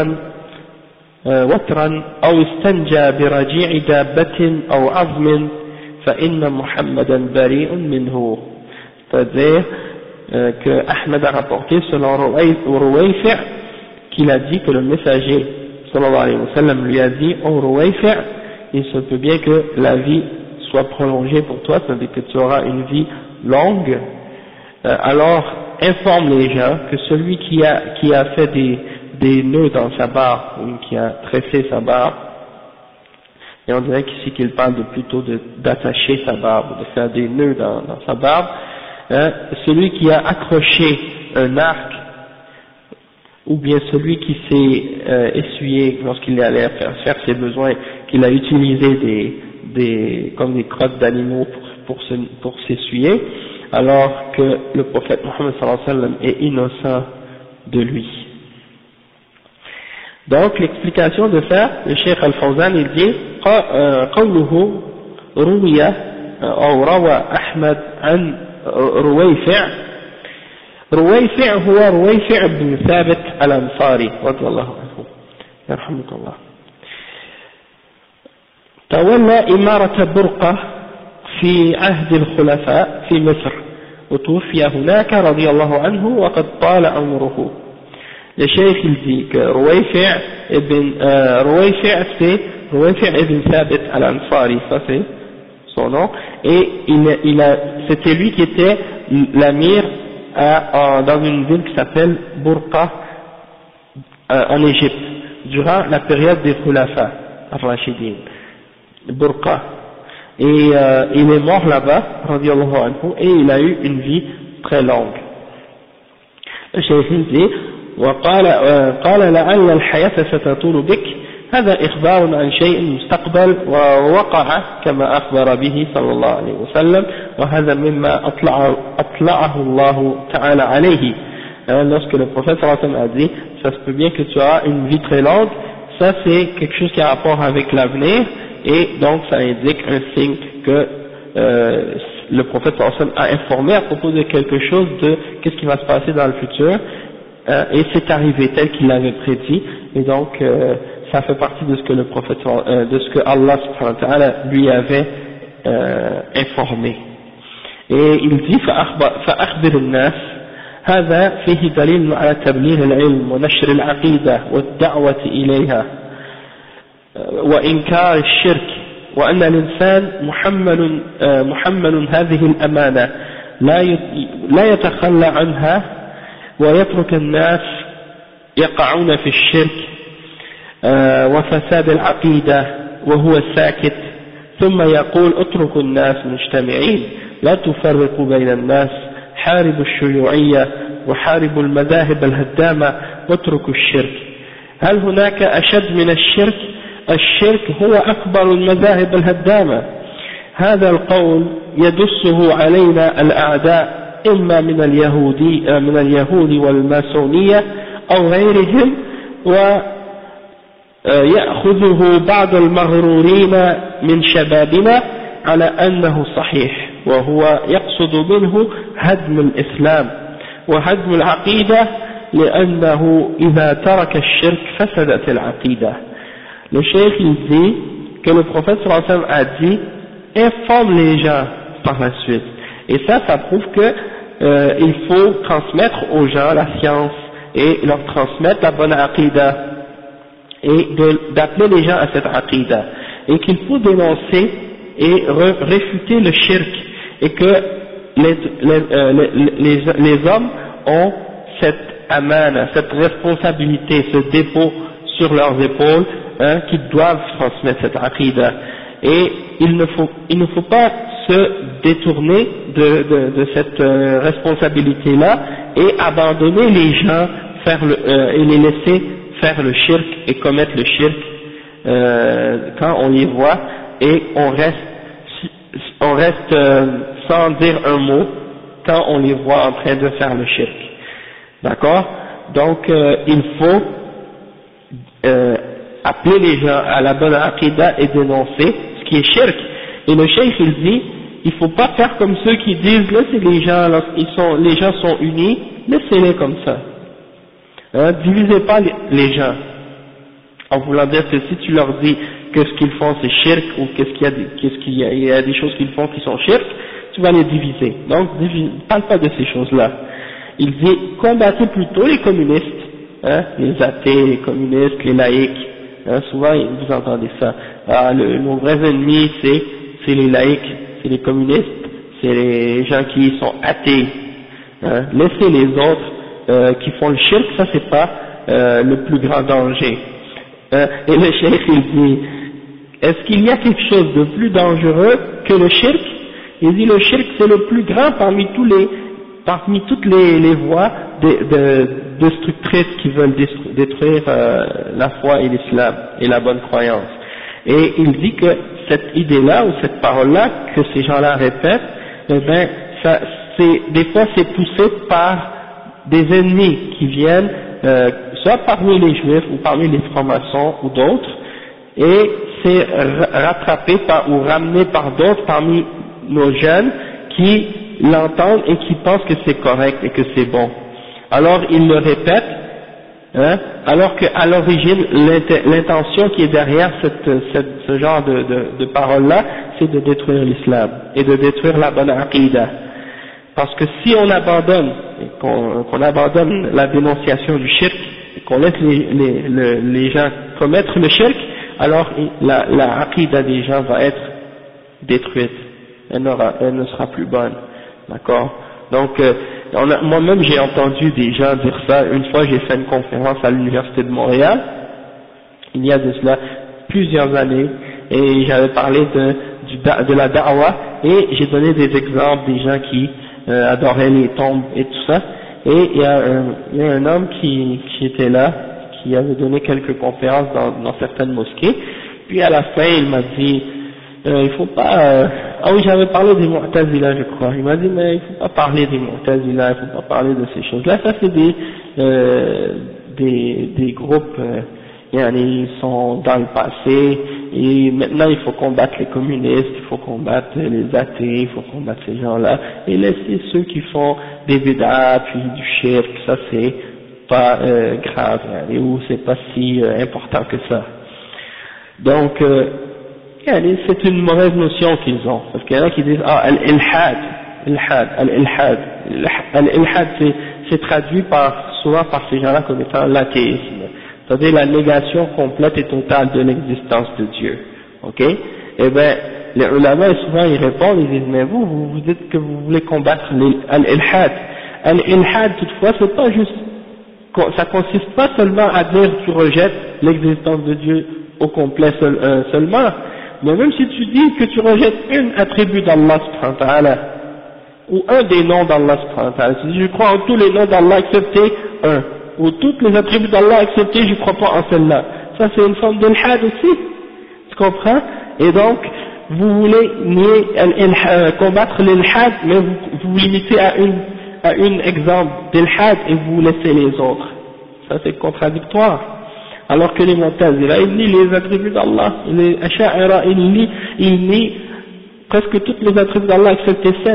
وترا أو استنجى برجيع دابة أو عظم فإن محمدا بريء منه. C'est-à-dire que Ahmed a rapporté selon Ruwayfi' qu'il a dit que le messager sallallahu alayhi wa sallam lui a dit: oh Ruwayfi', il se peut bien que la vie soit prolongée pour toi, c'est-à-dire que tu auras une vie longue, alors informe les gens que celui qui a fait des nœuds dans sa barbe, ou qui a tressé sa barbe, et on dirait qu'ici qu'il parle plutôt d'attacher sa barbe, de faire des nœuds dans sa barbe, celui qui a accroché un arc, ou bien celui qui s'est essuyé lorsqu'il allait faire ses besoins, qu'il a utilisé comme des crottes d'animaux pour s'essuyer, alors que le prophète Mohammed sallallahu alayhi wa sallam est innocent de lui. Donc l'explication de ça, le Cheikh Al-Fawzan il dit قوله روي أو روى أحمد عن رويفع هو رويفع بن ثابت الأنصاري رضي الله عنه يرحمك الله. تولى إمارة برقة في عهد الخلفاء في مصر وتوفي هناك رضي الله عنه وقد طال عمره. Le cheikh il dit que Ruwayfi' c'est Ruwayfi' ibn Thabit al-Ansari, ça c'est son nom, et c'était lui qui était l'amir dans une ville qui s'appelle Burqa en Égypte, durant la période des Khulafa al-Rashidin, Burqa, et il est mort là-bas, radiyallahu anhu, et il a eu une vie très longue. Le cheikh il dit قال لعل الحياة ستطول بك، هذا إخبار عن شيء مستقبل ووقع كما أخبر به صلى الله عليه وسلم، وهذا مما أطلعه الله تعالى عليه. Lorsque le prophète sallallahu alayhi wa sallam a dit ça se peut bien que tu auras une vie très longue, ça c'est quelque chose qui a rapport avec l'avenir, et donc ça indique un signe que le prophète sallallahu alayhi wa sallam a informé à propos de quelque chose, de qu'est-ce qui va se passer dans le futur. Et c'est arrivé tel qu'il l'avait prédit, et donc ça fait partie de ce que le prophète, de ce que Allah subhanahu wa ta'ala lui avait informé. Et il dit فأخبر الناس هذا فيه دليل على تبليغ العلم ونشر العقيدة والدعوة إليها وإنكار الشرك، وأن الإنسان محمل هذه الأمانة لا يتخلى عنها ويترك الناس يقعون في الشرك وفساد العقيدة وهو ساكت، ثم يقول اتركوا الناس مجتمعين لا تفرقوا بين الناس، حاربوا الشيوعية وحاربوا المذاهب الهدامة واتركوا الشرك. هل هناك أشد من الشرك؟ الشرك هو أكبر المذاهب الهدامة. هذا القول يدسه علينا الأعداء إما من اليهود والماسونية أو غيرهم ويأخذه بعض المغرورين من شبابنا على أنه صحيح، وهو يقصد منه هدم الإسلام وهدم العقيدة، لأنه إذا ترك الشرك فسدت العقيدة. Le cheikh il dit que le prophète sallallahu alayhi wa sallam a dit informe les gens par la suite, et ça prouve que il faut transmettre aux gens la science et leur transmettre la bonne aqidah et d'appeler les gens à cette aqidah, et qu'il faut dénoncer et réfuter le shirk, et que les hommes ont cette amana, cette responsabilité, ce dépôt sur leurs épaules, qu'ils doivent transmettre cette aqidah, et il ne faut pas se détourner de cette responsabilité-là et abandonner les gens et les laisser faire le shirk et commettre le shirk quand on les voit, et on reste sans dire un mot quand on les voit en train de faire le shirk. D'accord? Donc il faut appeler les gens à la bonne aqidah et dénoncer ce qui est shirk. Et le cheikh il dit, il faut pas faire comme ceux qui disent, laissez les gens, les gens sont unis, laissez-les comme ça. Divisez pas les gens. En voulant dire que si tu leur dis que ce qu'ils font c'est shirk, ou il y a des choses qu'ils font qui sont shirk, tu vas les diviser. Donc, parle pas de ces choses-là. Il dit, combattez plutôt les communistes, les athées, les communistes, les laïcs. Souvent, vous entendez ça. Nos vrais ennemis, c'est les laïcs, c'est les communistes, c'est les gens qui sont athées. Laissez les autres qui font le shirk, ça c'est pas le plus grand danger. Et le cheikh il dit, est-ce qu'il y a quelque chose de plus dangereux que le shirk? Il dit, le shirk c'est le plus grand parmi toutes les voies destructrices qui veulent détruire la foi et l'islam et la bonne croyance. Et il dit que cette idée-là ou cette parole-là que ces gens-là répètent, eh ben, des fois c'est poussé par des ennemis qui viennent, soit parmi les juifs ou parmi les francs-maçons ou d'autres, et c'est rattrapé ou ramené par d'autres parmi nos jeunes qui l'entendent et qui pensent que c'est correct et que c'est bon. Alors ils le répètent, alors qu'à l'origine l'intention qui est derrière ce genre de paroles-là, c'est de détruire l'islam et de détruire la bonne aqidah. Parce que si on abandonne, qu'on abandonne la dénonciation du shirk, et qu'on laisse les gens commettre le shirk, alors la aqidah des gens va être détruite, elle ne sera plus bonne, d'accord? Donc moi-même j'ai entendu des gens dire ça. Une fois j'ai fait une conférence à l'université de Montréal, il y a de cela plusieurs années, et j'avais parlé de la da'wa, et j'ai donné des exemples des gens qui adoraient les tombes et tout ça, et il y a un homme qui était là, qui avait donné quelques conférences dans certaines mosquées, puis à la fin il m'a dit, il faut pas, ah oui j'avais parlé des Mu'tazila je crois, il m'a dit mais il faut pas parler des Mu'tazila, il faut pas parler de ces choses là, ça c'est des groupes, ils sont dans le passé, et maintenant il faut combattre les communistes, il faut combattre les athées, il faut combattre ces gens-là, et laisser ceux qui font des bid'ah, puis du shirk, ça c'est pas grave, ou c'est pas si important que ça. Donc, c'est une mauvaise notion qu'ils ont, parce qu'il y en a qui disent, al-ilhad, c'est traduit souvent par ces gens-là comme étant l'athéisme. C'est-à-dire la négation complète et totale de l'existence de Dieu. Ok? Eh bien, les ulama, souvent ils répondent, ils disent, mais vous dites que vous voulez combattre al-ilhad. Al-ilhad, toutefois, c'est pas juste, ça consiste pas seulement à dire que tu rejettes l'existence de Dieu au complet seulement, mais même si tu dis que tu rejettes un attribut d'Allah subhanahu wa ta'ala, ou un des noms d'Allah subhanahu wa ta'ala, si je crois en tous les noms d'Allah excepté un, ou toutes les attributs d'Allah excepté je ne crois pas en celle-là. Ça c'est une forme d'ilhad aussi, tu comprends? Et donc, vous voulez combattre l'ilhad, mais vous vous limitez à un exemple d'ilhad et vous laissez les autres. Ça c'est contradictoire. Alors que les Mu'tazila, ils nient les attributs d'Allah. Les Asha'ira, ils nient presque toutes les attributs d'Allah excepté 7.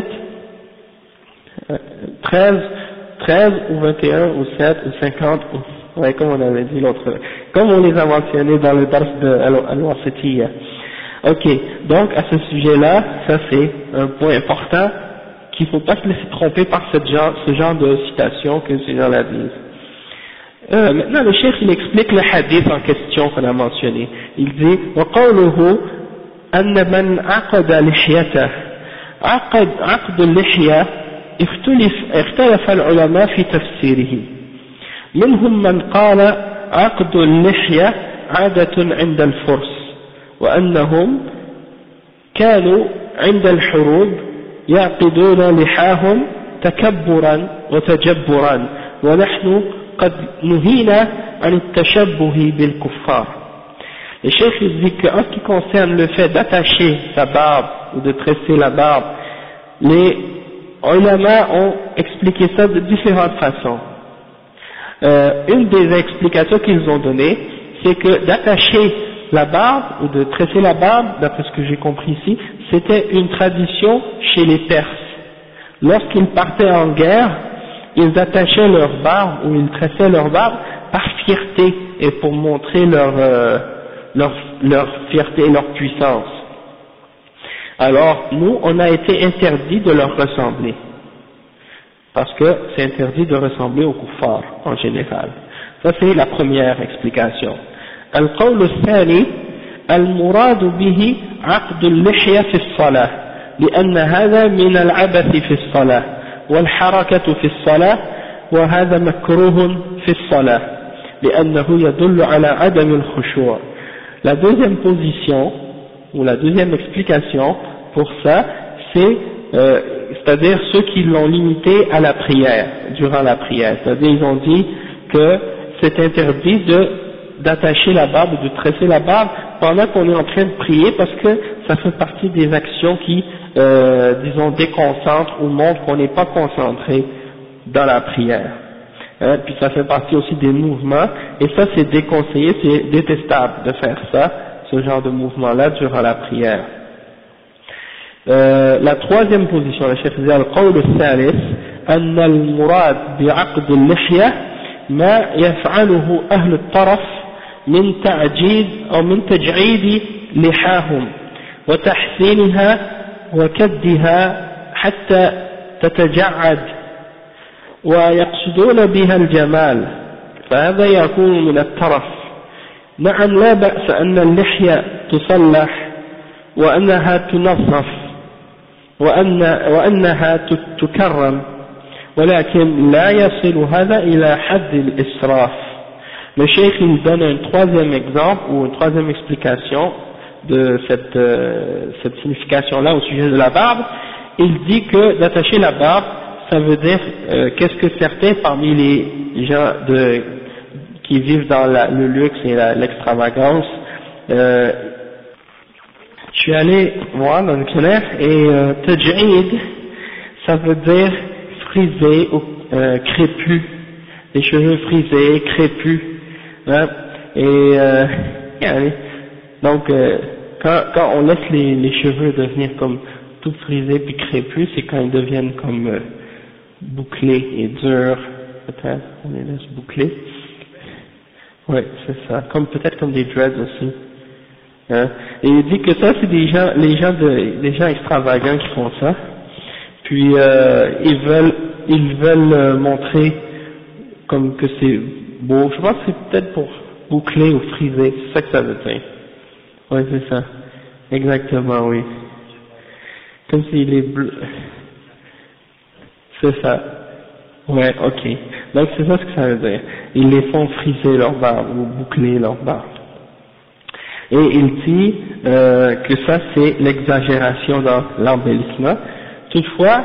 13 ou 21 ou 7 ou 50, ouais, comme on avait dit l'autre, comme on les a mentionnés dans le dars de Al-Wasitiyya. Ok, donc à ce sujet-là, ça c'est un point important qu'il ne faut pas se laisser tromper par ce genre de citation que ces gens-là disent. Maintenant le cheikh il explique le hadith en question qu'on a mentionné. Il dit وقوله أن من عقد لحيته عقد اللحية اختلف العلماء في تفسيره. منهم من قال عقد اللحية عادة عند الفرس وأنهم كانوا عند الحروب يعقدون لحاهم تكبرا وتجبرا ونحن قد نهينا عن التشبه بالكفار. Le cheikh il dit qu'en ce qui concerne le fait d'attacher sa barbe ou de tresser la barbe, les ulama ont expliqué ça de différentes façons. Une des explications qu'ils ont données, c'est que d'attacher la barbe ou de tresser la barbe, d'après ce que j'ai compris ici, c'était une tradition chez les Perses. Lorsqu'ils partaient en guerre, ils attachaient leur barbe ou ils tressaient leur barbe par fierté et pour montrer leur fierté et leur puissance. Alors, nous, on a été interdit de leur ressembler. Parce que c'est interdit de ressembler aux kuffars, en général. Ça, c'est la première explication. القول الثاني المراد به عقد اللحية في الصلاة لأن هذا من العبث في الصلاة والحركة في الصلاة وهذا مكروه في الصلاة لأنه يدل على عدم الخشوع. La deuxième position, ou la deuxième explication pour ça, c'est-à-dire ceux qui l'ont limité à la prière, durant la prière. C'est-à-dire ils ont dit que c'est interdit d'attacher la barbe ou de tresser la barbe pendant qu'on est en train de prier parce que ça fait partie des actions qui, disons, déconcentrent ou montrent qu'on n'est pas concentré dans la prière. Puis ça fait partie aussi des mouvements, et ça c'est déconseillé, c'est détestable de faire ça, ce genre de mouvement-là durant la prière. La troisième position, le chef dit القول الثالث أن المراد بعقد اللحية ما يفعله أهل الطرف من تعجيد أو من تجعيد لحاهم وتحسينها وكدها حتى تتجعد ويقصدون بها الجمال فهذا يكون من الترف. نعم لا بأس أن اللحية تصلح وأنها تنظف وأنها تكرم ولكن لا يصل هذا إلى حد الإسراف. Le cheikh il donne un troisième exemple ou une troisième explication de cette signification-là au sujet de la barbe. Il dit que d'attacher la barbe, ça veut dire qu'est-ce que certains parmi les gens qui vivent dans le luxe et l'extravagance, je suis allé voir dans le dictionnaire et taj'id, ça veut dire frisé ou crépus, les cheveux frisés, crépus, hein, et donc quand on laisse les cheveux devenir comme tout frisés puis crépus, c'est quand ils deviennent comme bouclés et durs, peut-être, on les laisse boucler. Ouais, c'est ça, peut-être comme des dreads aussi. Hein. Et il dit que ça c'est des gens extravagants qui font ça. Puis ils veulent montrer comme que c'est beau. Je pense que c'est peut-être pour boucler ou friser, c'est ça que ça veut dire. Oui, c'est ça. Exactement, oui. Comme s'il est bleu. C'est ça. Ouais, ok. Donc c'est ça ce que ça veut dire. Ils les font friser leur barbe ou boucler leur barbe. Et il dit que ça c'est l'exagération dans l'embellissement. Toutefois,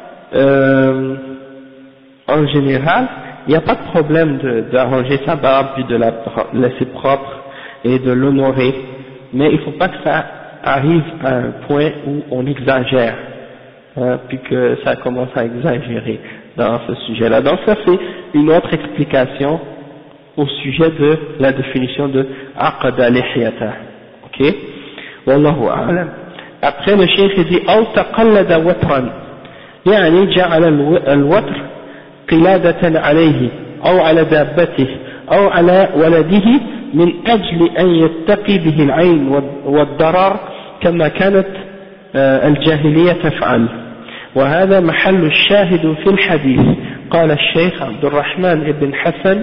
en général, il n'y a pas de problème d'arranger sa barbe puis de la laisser propre et de l'honorer, mais il ne faut pas que ça arrive à un point où on exagère, hein, puis que ça commence à exagérer dans ce sujet-là. Donc ça c'est une autre explication au sujet de la définition de aqada lihyata. Ok? Wallahu a'lam. Après le cheikh dit أو تقلد وترا يعني جعل الوتر قلادة عليه أو على دابته أو على ولده من أجل أن يتقي به العين والضرر كما كانت الجاهلية تفعل. وهذا محل الشاهد في الحديث. قال الشيخ عبد الرحمن بن حسن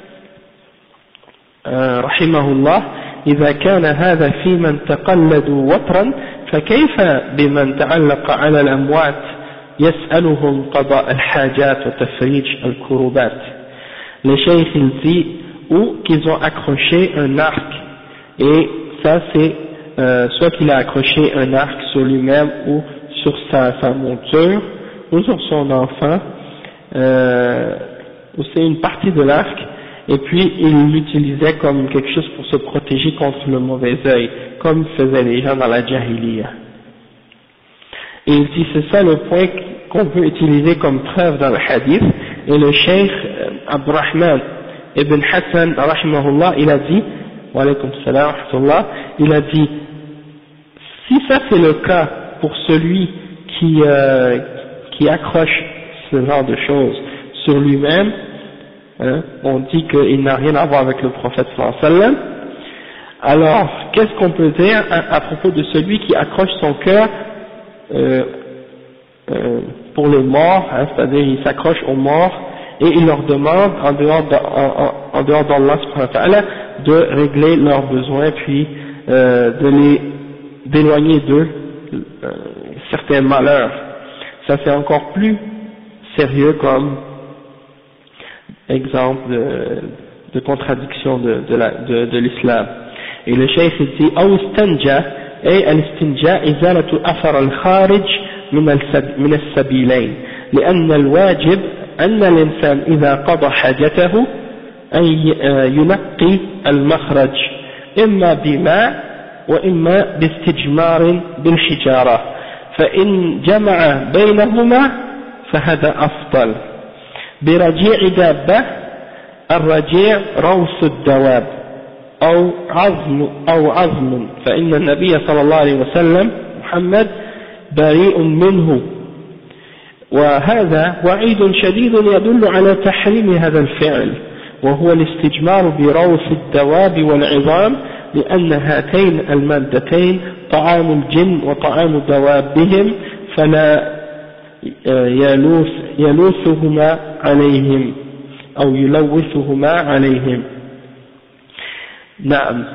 رحمه الله إذا كان هذا في من تقلدوا وترا فكيف بمن تعلق على الأموات يسألهم قضاء الحاجات وتفريج الكروبات. Le cheikh il dit ou qu'ils ont accroché un arc, et ça c'est soit qu'il a accroché un arc sur lui-même ou sur sa monture ou sur son enfant, ou c'est une partie de l'arc, et puis il l'utilisait comme quelque chose pour se protéger contre le mauvais œil, comme faisaient les gens dans la Jahiliya. Et il dit c'est ça le point qu'on peut utiliser comme preuve dans le hadith. Et le cheikh Abdurrahman ibn Hassan rahimahullah, il a dit, wa alaykum salam wa rahmatullah, il a dit, si ça c'est le cas pour celui qui accroche ce genre de choses sur lui-même, hein, on dit qu'il n'a rien à voir avec le prophète sallallahu alayhi wa sallam, alors qu'est-ce qu'on peut dire à propos de celui qui accroche son cœur pour les morts, hein, c'est-à-dire il s'accroche aux morts et il leur demande en dehors d'Allah subhanahu wa ta'ala de régler leurs besoins, puis d'éloigner d'eux certains malheurs. Ça c'est encore plus sérieux comme exemple de contradiction de l'islam. Et le cheikh dit أو استنجى أي الاستنجاء إزالة أثر الخارج من السبيلين، لأن الواجب أن الإنسان إذا قضى حاجته أن ينقي المخرج إما بماء وإما باستجمار بالحجارة، فإن جمع بينهما فهذا أفضل. برجيع دابة، الرجيع روث الدواب أو عظم، فإن النبي صلى الله عليه وسلم محمد بريء منه، وهذا وعيد شديد يدل على تحريم هذا الفعل، وهو الاستجمار بروث الدواب والعظام، لأن هاتين المادتين طعام الجن وطعام دوابهم، فلا يلوثهما عليهم أو يلوثهما عليهم. نعم،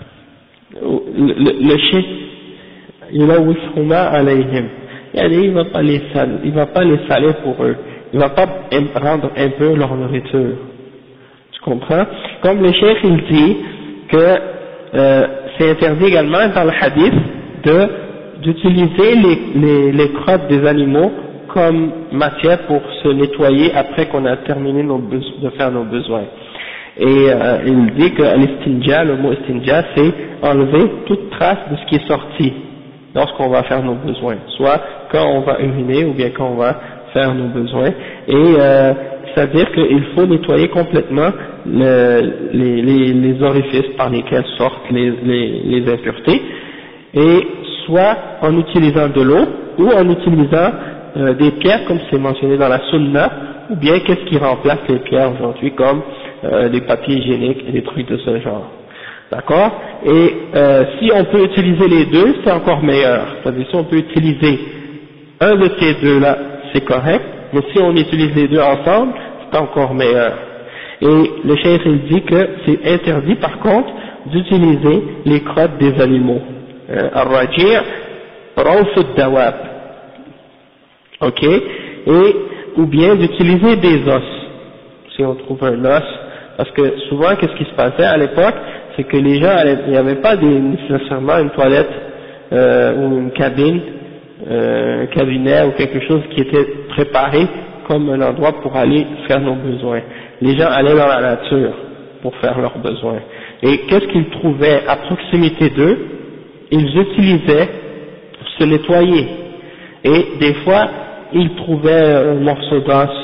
le chef يلوثهما عليهم، يعني il va pas les saler pour eux, il va pas rendre un peu leur nourriture. Tu comprends? Comme le cheikh il dit que c'est interdit également dans le hadith d'utiliser les crottes des animaux comme matière pour se nettoyer après qu'on a terminé de faire nos besoins. Et il dit que l'istinja, le mot istinja, c'est enlever toute trace de ce qui est sorti lorsqu'on va faire nos besoins, soit quand on va uriner ou bien quand on va faire nos besoins. Et c'est-à-dire qu'il faut nettoyer complètement les orifices par lesquels sortent les impuretés, et soit en utilisant de l'eau ou en utilisant des pierres comme c'est mentionné dans la sunna, ou bien qu'est-ce qui remplace les pierres aujourd'hui comme des papiers hygiéniques et des trucs de ce genre. D'accord? Et si on peut utiliser les deux, c'est encore meilleur. C'est-à-dire si on peut utiliser un de ces deux-là, c'est correct, mais si on utilise les deux ensemble, c'est encore meilleur. Et le cheikh il dit que c'est interdit par contre d'utiliser les crottes des animaux. Ar-raji' rawf ad-dawab. Ok? Et ou bien d'utiliser des os. Si on trouve un os, parce que souvent qu'est-ce qui se passait à l'époque, c'est que les gens, il n'y avait pas nécessairement une toilette ou une cabine, un cabinet ou quelque chose qui était préparé comme un endroit pour aller faire nos besoins. Les gens allaient dans la nature pour faire leurs besoins. Et qu'est-ce qu'ils trouvaient à proximité d'eux? Ils utilisaient pour se nettoyer. Et des fois, ils trouvaient un morceau d'os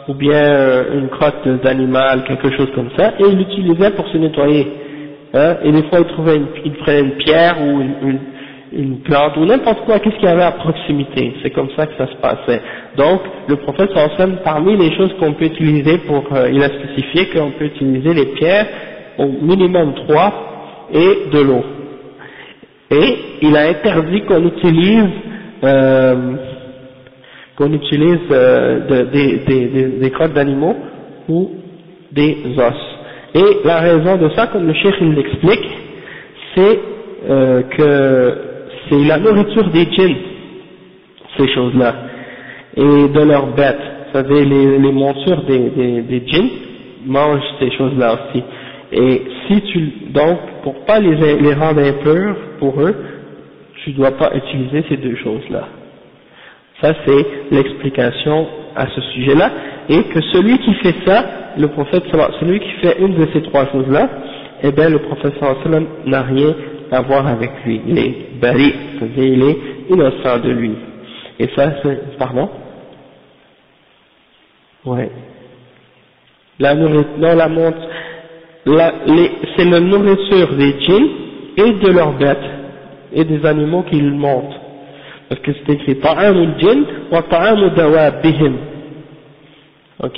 ou bien une crotte d'animal, quelque chose comme ça, et il l'utilisait pour se nettoyer. Hein, et des fois il prenait une pierre ou une plante ou n'importe quoi, qu'est-ce qu'il y avait à proximité. C'est comme ça que ça se passait. Donc le prophète sallallahu alayhi wa sallam, parmi les choses qu'on peut utiliser il a spécifié qu'on peut utiliser les pierres au minimum 3 et de l'eau. Et il a interdit qu'on utilise des crottes d'animaux ou des os. Et la raison de ça, comme le cheikh il l'explique, c'est que c'est la nourriture des djinns, ces choses-là, et de leurs bêtes. Vous savez, les montures des djinns mangent ces choses-là aussi. Et donc, pour pas les rendre impurs pour eux, tu dois pas utiliser ces deux choses-là. Ça, c'est l'explication à ce sujet-là, et que celui qui fait ça, le prophète, celui qui fait une de ces trois choses-là, eh bien, le prophète n'a rien à voir avec lui. Il est bari, c'est-à-dire il est innocent de lui. Et ça, c'est, pardon? Ouais. C'est la nourriture des djinns et de leurs bêtes, et des animaux qu'ils montent. Parce que c'est écrit ta'amul djinn wa ta'amul dawabihim. Ok?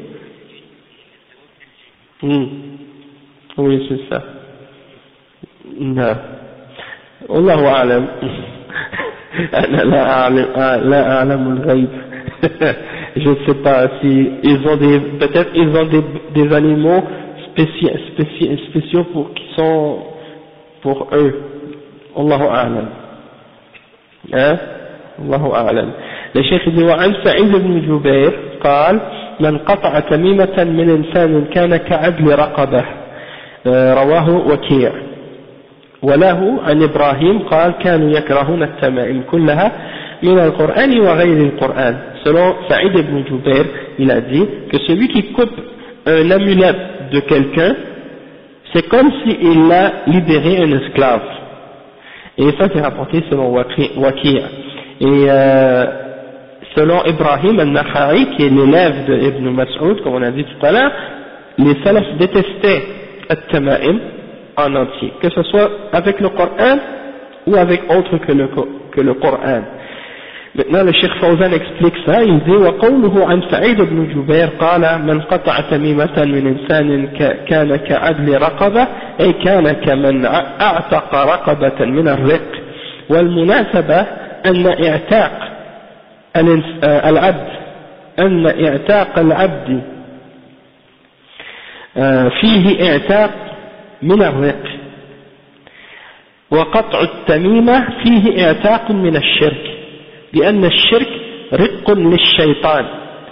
Oui, c'est ça. Non. Allahu a'lam. Ana la a'lamu al-ghayb. Je ne sais pas si ils ont peut-être ils ont des animaux spéciaux qui sont pour eux. Allahu a'lam. Hein? Allahu a'lam. Le cheikh dit وعن سعيد بن جبير قال من قطع تميمة من إنسان كان كعدل رقبة رواه وكيع وله عن إبراهيم قال كانوا يكرهون التمائم كلها من القرآن وغير القرآن. Selon Saïd ibn Jubair, il a dit que celui qui coupe un amulette de quelqu'un, c'est comme s'il a libéré un esclave. Et ça c'est rapporté selon Waqi'. Et selon Ibrahim al-Nakha'i, qui est l'élève de Ibn Mas'ud, comme on a dit tout à l'heure, les salafs détestaient al-tama'im en entier, que ce soit avec le Coran ou avec autre que le Coran. Maintenant le Cheikh Fawzan explique ça, il dit وقوله عن سعيد بن جبير قال من قطع تميمة من إنسان كان كعدل رقبة أي كان كمن أعتق رقبة من الرق. والمناسبة أن إعتاق العبد فيه إعتاق من الرق، وقطع التميمة فيه إعتاق من الشرك، لأن الشرك رق للشيطان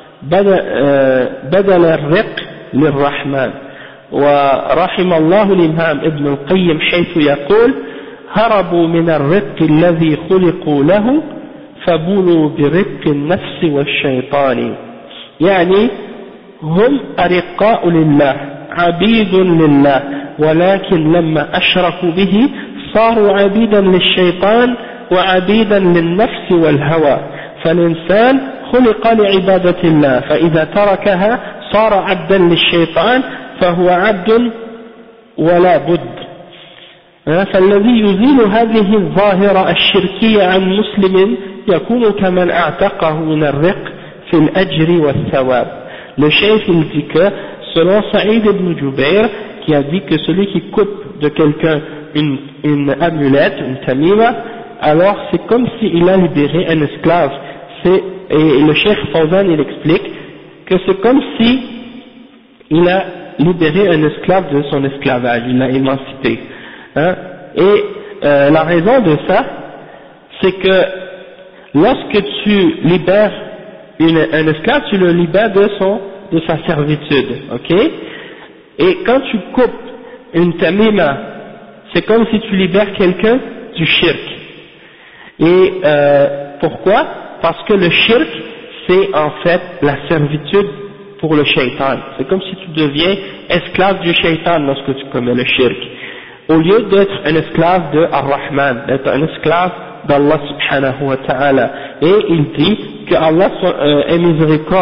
بدل الرق للرحمن. ورحم الله الإمام ابن القيم حيث يقول هربوا من الرق الذي خلقوا له فبولوا برق النفس والشيطان. يعني هم أرقاء لله عبيد لله، ولكن لما أشركوا به صاروا عبيدا للشيطان وعبيدا للنفس والهوى. فالإنسان خلق لعبادة الله، فإذا تركها صار عبدا للشيطان فهو عبد ولا بد. فالذي يزيل هذه الظاهرة الشركية عن مسلم يكون كمن اعتقه من الرق في الأجر والثواب. Le cheikh il dit que selon Saïd ibn Jubair, qui a dit que celui qui coupe de quelqu'un une amulette, une tamima, alors c'est comme s'il a libéré un esclave. Et le cheikh Fawzan il explique que c'est comme si il a libéré un esclave de son esclavage, il l'a émancipé. Hein? Et la raison de ça, c'est que lorsque tu libères un esclave, tu le libères de sa servitude, ok? Et quand tu coupes une tamima, c'est comme si tu libères quelqu'un du shirk. Et pourquoi? Parce que le shirk, c'est en fait la servitude pour le shaitan. C'est comme si tu deviens esclave du shaitan lorsque tu commets le shirk. Au lieu d'être un esclave de Ar-Rahman, d'être un esclave d'Allah subhanahu wa ta'ala. Et il dit que Allah est miséricorde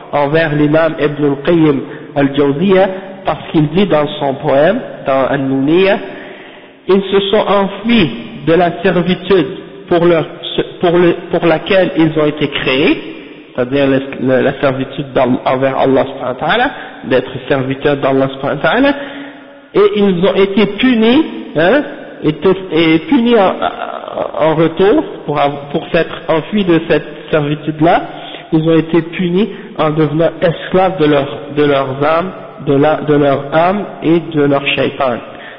envers l'imam Ibn al-Qayyim al-Jawziyya, parce qu'il dit dans son poème, dans An-Nuniyya, ils se sont enfuis de la servitude pour laquelle ils ont été créés, c'est-à-dire la servitude envers Allah subhanahu wa ta'ala, d'être serviteurs d'Allah subhanahu wa ta'ala, et ils ont été punis, et punis en retour, pour s'être enfuis de cette servitude-là, ils ont été punis en devenant esclaves de leurs âmes, de leur âme et de leur shaitan.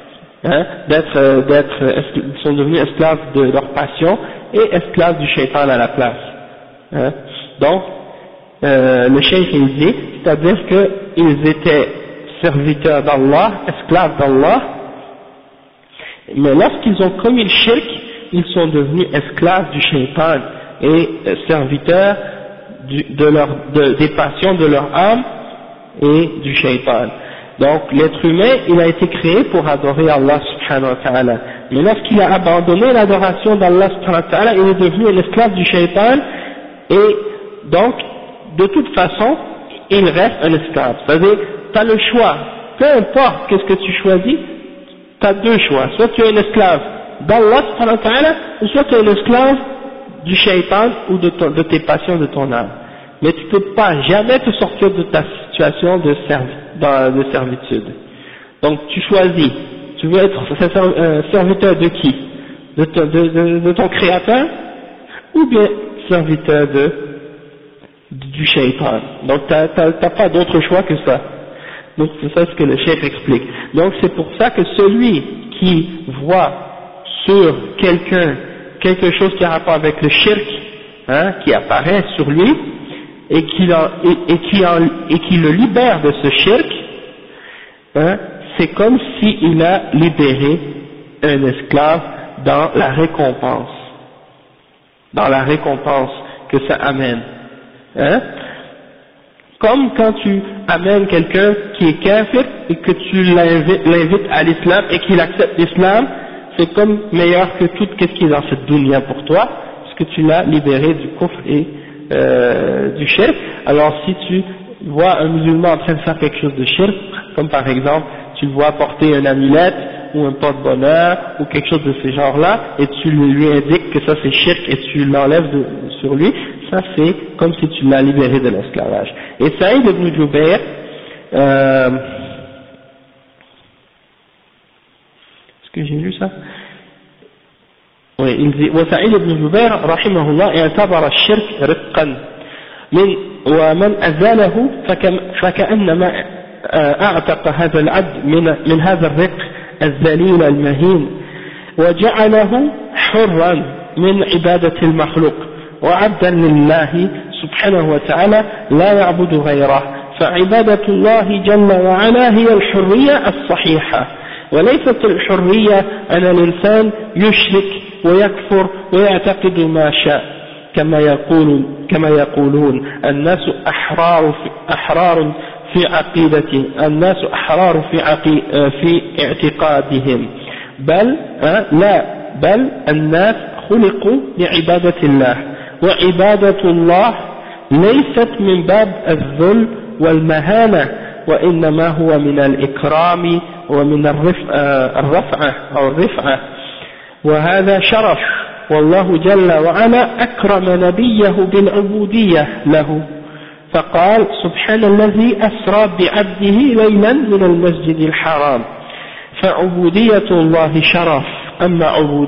Ils sont devenus esclaves de leur passion et esclaves du shaitan à la place. Donc, le cheikh il dit, c'est-à-dire qu'ils étaient serviteurs d'Allah, esclaves d'Allah, mais lorsqu'ils ont commis le shirk, ils sont devenus esclaves du shaitan et serviteurs des passions de leur âme et du shaitan. Donc l'être humain, il a été créé pour adorer Allah subhanahu wa ta'ala. Mais lorsqu'il a abandonné l'adoration d'Allah subhanahu wa ta'ala, il est devenu un esclave du shaitan, et donc de toute façon, il reste un esclave. C'est-à-dire, tu as le choix, peu importe qu'est-ce que tu choisis, tu as deux choix. Soit tu es un esclave d'Allah subhanahu wa ta'ala, ou soit tu es un esclave du shaitan ou de tes passions de ton âme. Mais tu ne peux pas jamais te sortir de ta situation de servitude. Donc tu choisis, tu veux être serviteur de qui? De ton créateur, ou bien serviteur du shaitan. Donc t'as pas d'autre choix que ça. Donc c'est ça ce que le cheikh explique. Donc c'est pour ça que celui qui voit sur quelqu'un quelque chose qui a rapport avec le shirk, qui apparaît sur lui, et qui le libère de ce shirk, c'est comme s'il a libéré un esclave dans la récompense que ça amène. Comme quand tu amènes quelqu'un qui est kafir et que tu l'invites à l'islam et qu'il accepte l'islam, c'est comme meilleur que tout ce qui est dans cette dunya pour toi, parce que tu l'as libéré du kufr et du shirk. Alors si tu vois un musulman en train de faire quelque chose de shirk, comme par exemple tu le vois porter une amulette ou un porte-bonheur ou quelque chose de ce genre-là, et tu lui indiques que ça c'est shirk et tu l'enlèves sur lui, ça c'est comme si tu l'as libéré de l'esclavage. Et Saïd ibn Jubayr, est-ce que j'ai lu ça? Oui, il dit وسعيد بن جبير رحمه الله اعتبر الشرك رقا ومن أزاله فكأنما أعتق هذا العبد من هذا الرق الذليل المهين وجعله حرا من عبادة المخلوق وعبدا لله سبحانه وتعالى لا يعبد غيره فعبادة الله جل وعلا هي الحرية الصحيحة وليست الحرية أن الإنسان يشرك ويكفر ويعتقد ما شاء كما يقولون الناس أحرار في عقيدة الناس أحرار في اعتقادهم بل الناس خلقوا لعبادة الله وعبادة الله ليست من باب الذل والمهانة وإنما هو من الإكرام ومن الرفعة وهذا شرف والله جل وعلا أكرم نبيه بالعبودية له فقال سبحان الذي أسرى بعبده ليلا من المسجد الحرام فعبودية الله شرف أما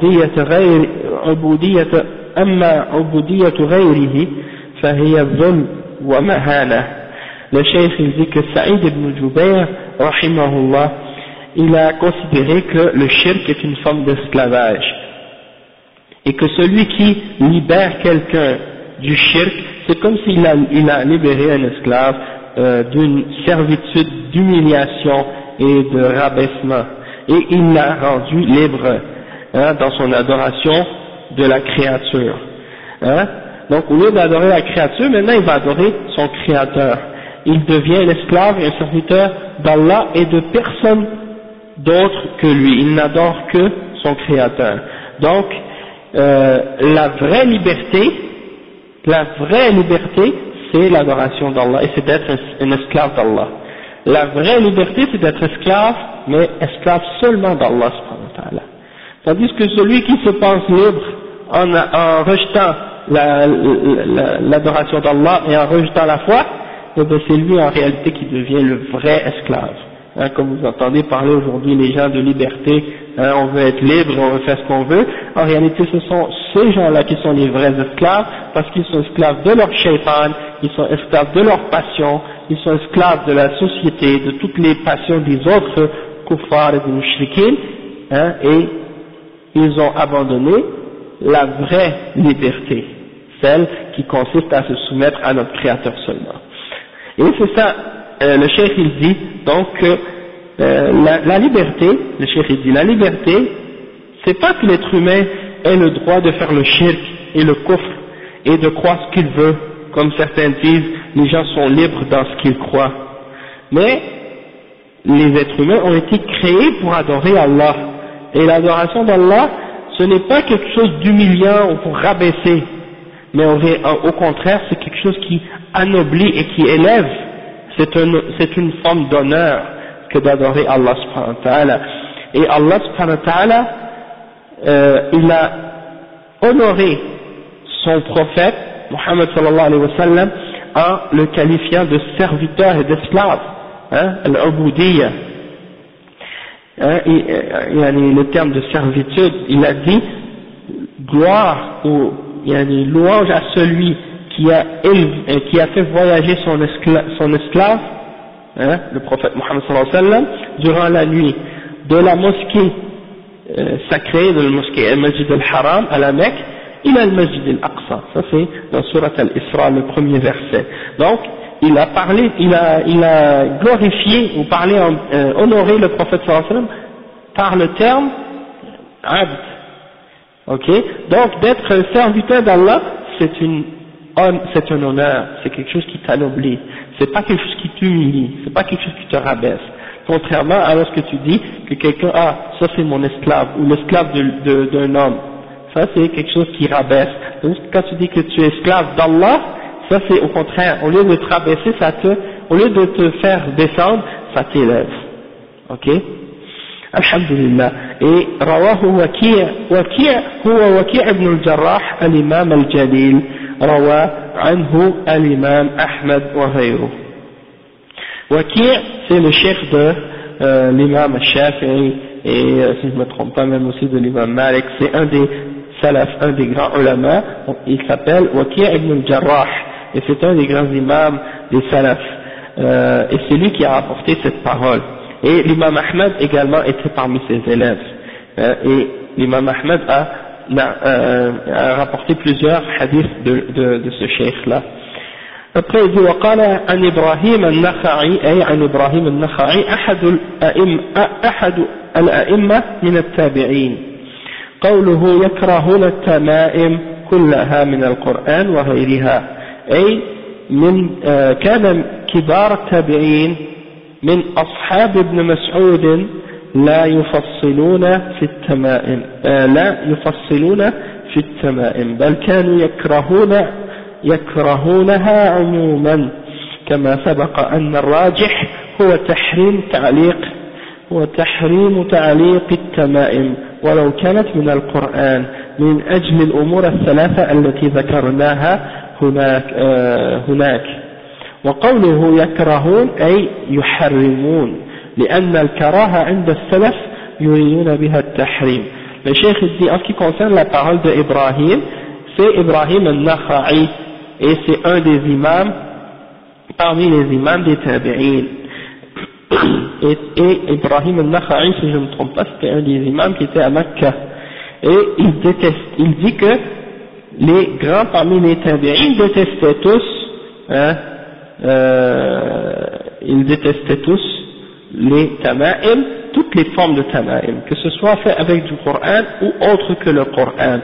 عبودية غيره فهي ذل ومهانة. Le cheikh il dit que Saïd ibn Jubayr rahimahullah, il a considéré que le shirk est une forme d'esclavage et que celui qui libère quelqu'un du shirk, c'est comme s'il a libéré un esclave d'une servitude d'humiliation et de rabaissement, et il l'a rendu libre dans son adoration de la créature. Donc au lieu d'adorer la créature, maintenant il va adorer son créateur. Il devient l'esclave et un serviteur d'Allah et de personne d'autre que lui. Il n'adore que son créateur. Donc la vraie liberté, c'est l'adoration d'Allah et c'est d'être un esclave d'Allah. La vraie liberté, c'est d'être esclave, mais esclave seulement d'Allah subhanahu wa ta'ala. Tandis que celui qui se pense libre en rejetant l'adoration d'Allah et en rejetant la foi, eh bien c'est lui en réalité qui devient le vrai esclave. Hein, comme vous entendez parler aujourd'hui les gens de liberté, hein, on veut être libre, on veut faire ce qu'on veut. En réalité, ce sont ces gens-là qui sont les vrais esclaves, parce qu'ils sont esclaves de leur shaitan, ils sont esclaves de leur passion, ils sont esclaves de la société, de toutes les passions des autres kuffars et des mushrikin, hein, et ils ont abandonné la vraie liberté, celle qui consiste à se soumettre à notre Créateur seulement. Et c'est ça, le cheikh il dit donc que la liberté, le cheikh il dit la liberté, c'est pas que l'être humain ait le droit de faire le shirk et le kufr et de croire ce qu'il veut, comme certains disent, les gens sont libres dans ce qu'ils croient. Mais les êtres humains ont été créés pour adorer Allah. Et l'adoration d'Allah, ce n'est pas quelque chose d'humiliant ou pour rabaisser, mais au contraire, c'est quelque chose qui anoblit et qui élève. C'est une forme d'honneur que d'adorer Allah subhanahu wa ta'ala. Et Allah subhanahu wa ta'ala, il a honoré son prophète, Muhammad sallallahu alayhi wa sallam, en le qualifiant de serviteur et d'esclave, hein, al-ubudiyya. Hein, le terme de servitude, il a dit gloire ou louange à celui qui a fait voyager son esclave, hein, le prophète Muhammad sallallahu alayhi wa sallam, durant la nuit de la mosquée sacrée, de la mosquée al-Masjid al-Haram à la Mecque, il a le Masjid al-Aqsa. Ça c'est dans Surat al-Isra, le premier verset. Donc il a parlé, il a glorifié ou parlé, honoré le prophète sallallahu alayhi wa sallam par le terme abd. Ok, donc d'être un serviteur d'Allah, c'est un honneur, c'est quelque chose qui t'anoblit, c'est pas quelque chose qui t'humilie, c'est pas quelque chose qui te rabaisse. Contrairement à lorsque tu dis que quelqu'un, ça c'est mon esclave, ou l'esclave d'un homme, ça c'est quelque chose qui rabaisse. Donc quand tu dis que tu es esclave d'Allah, ça c'est au contraire, au lieu de te rabaisser, au lieu de te faire descendre, ça t'élève. Ok? Alhamdulillah. Et rawahu Waki' huwa Waki' ibn al-Jarrah al-Imam al-Jalil, rawa anhu al-Imam Ahmad wa ghayruh. Waki' c'est le chef de l'imam al-Shafi'i et si je ne me trompe pas même aussi de l'imam Malik, c'est un des salaf, un des grands ulama, il s'appelle Waki' ibn al-Jarrah et c'est un des grands imams des salaf et c'est lui qui a rapporté cette parole. Et l'imam Ahmad également était parmi ses élèves et l'imam Ahmad a rapporté plusieurs hadiths de ce cheikh là. Après il dit وقال عن إبراهيم النخعي أي عن إبراهيم النخعي أحد الأئمة من التابعين قوله يكرهون التمائم كلها من القرآن وغيرها أي كان كبار التابعين من أصحاب ابن مسعود لا يفصلون في التمائم بل كانوا يكرهونها عموما كما سبق أن الراجح هو تحريم تعليق التمائم ولو كانت من القرآن من أجل الأمور الثلاثة التي ذكرناها هناك وقوله يكرهون أي يحرمون لأن الكراهة عند السلف يريدون بها التحريم. Le cheikh dit en ce qui concerne la parole de Ibrahim, c'est Ibrahim al-Nakha'i et c'est un des imams parmi les imams des tabi'in. Et Ibrahim al-Nakha'i, si je ne me trompe pas, c'était un des imams qui était à Mecca. Et il dit que les grands parmi les tabi'in détestaient tous, ils détestaient tous les tama'im, toutes les formes de tama'im, que ce soit fait avec du Coran ou autre que le Coran.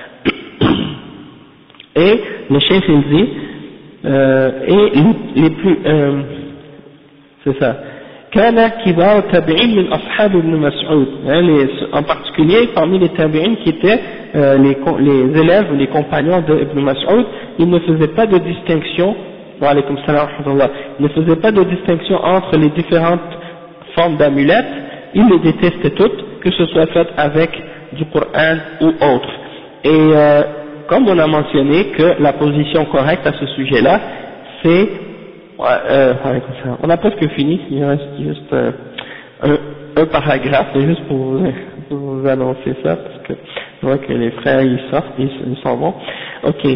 Et le cheikh il dit, et les plus, c'est ça, كان كبار التابعين من أصحاب ابن مسعود, en particulier parmi les tabi'in qui étaient les élèves ou les compagnons de Ibn Mas'ud, ils ne faisaient pas de distinction wa alaykum salam wa rahmatullah, il ne faisait pas de distinction entre les différentes formes d'amulettes, il les détestait toutes, que ce soit fait avec du Coran ou autre. Et comme on a mentionné que la position correcte à ce sujet-là, c'est, on a presque fini, il reste juste un paragraphe, c'est juste pour vous annoncer ça, parce que je vois que les frères ils sortent, ils s'en vont. Ok.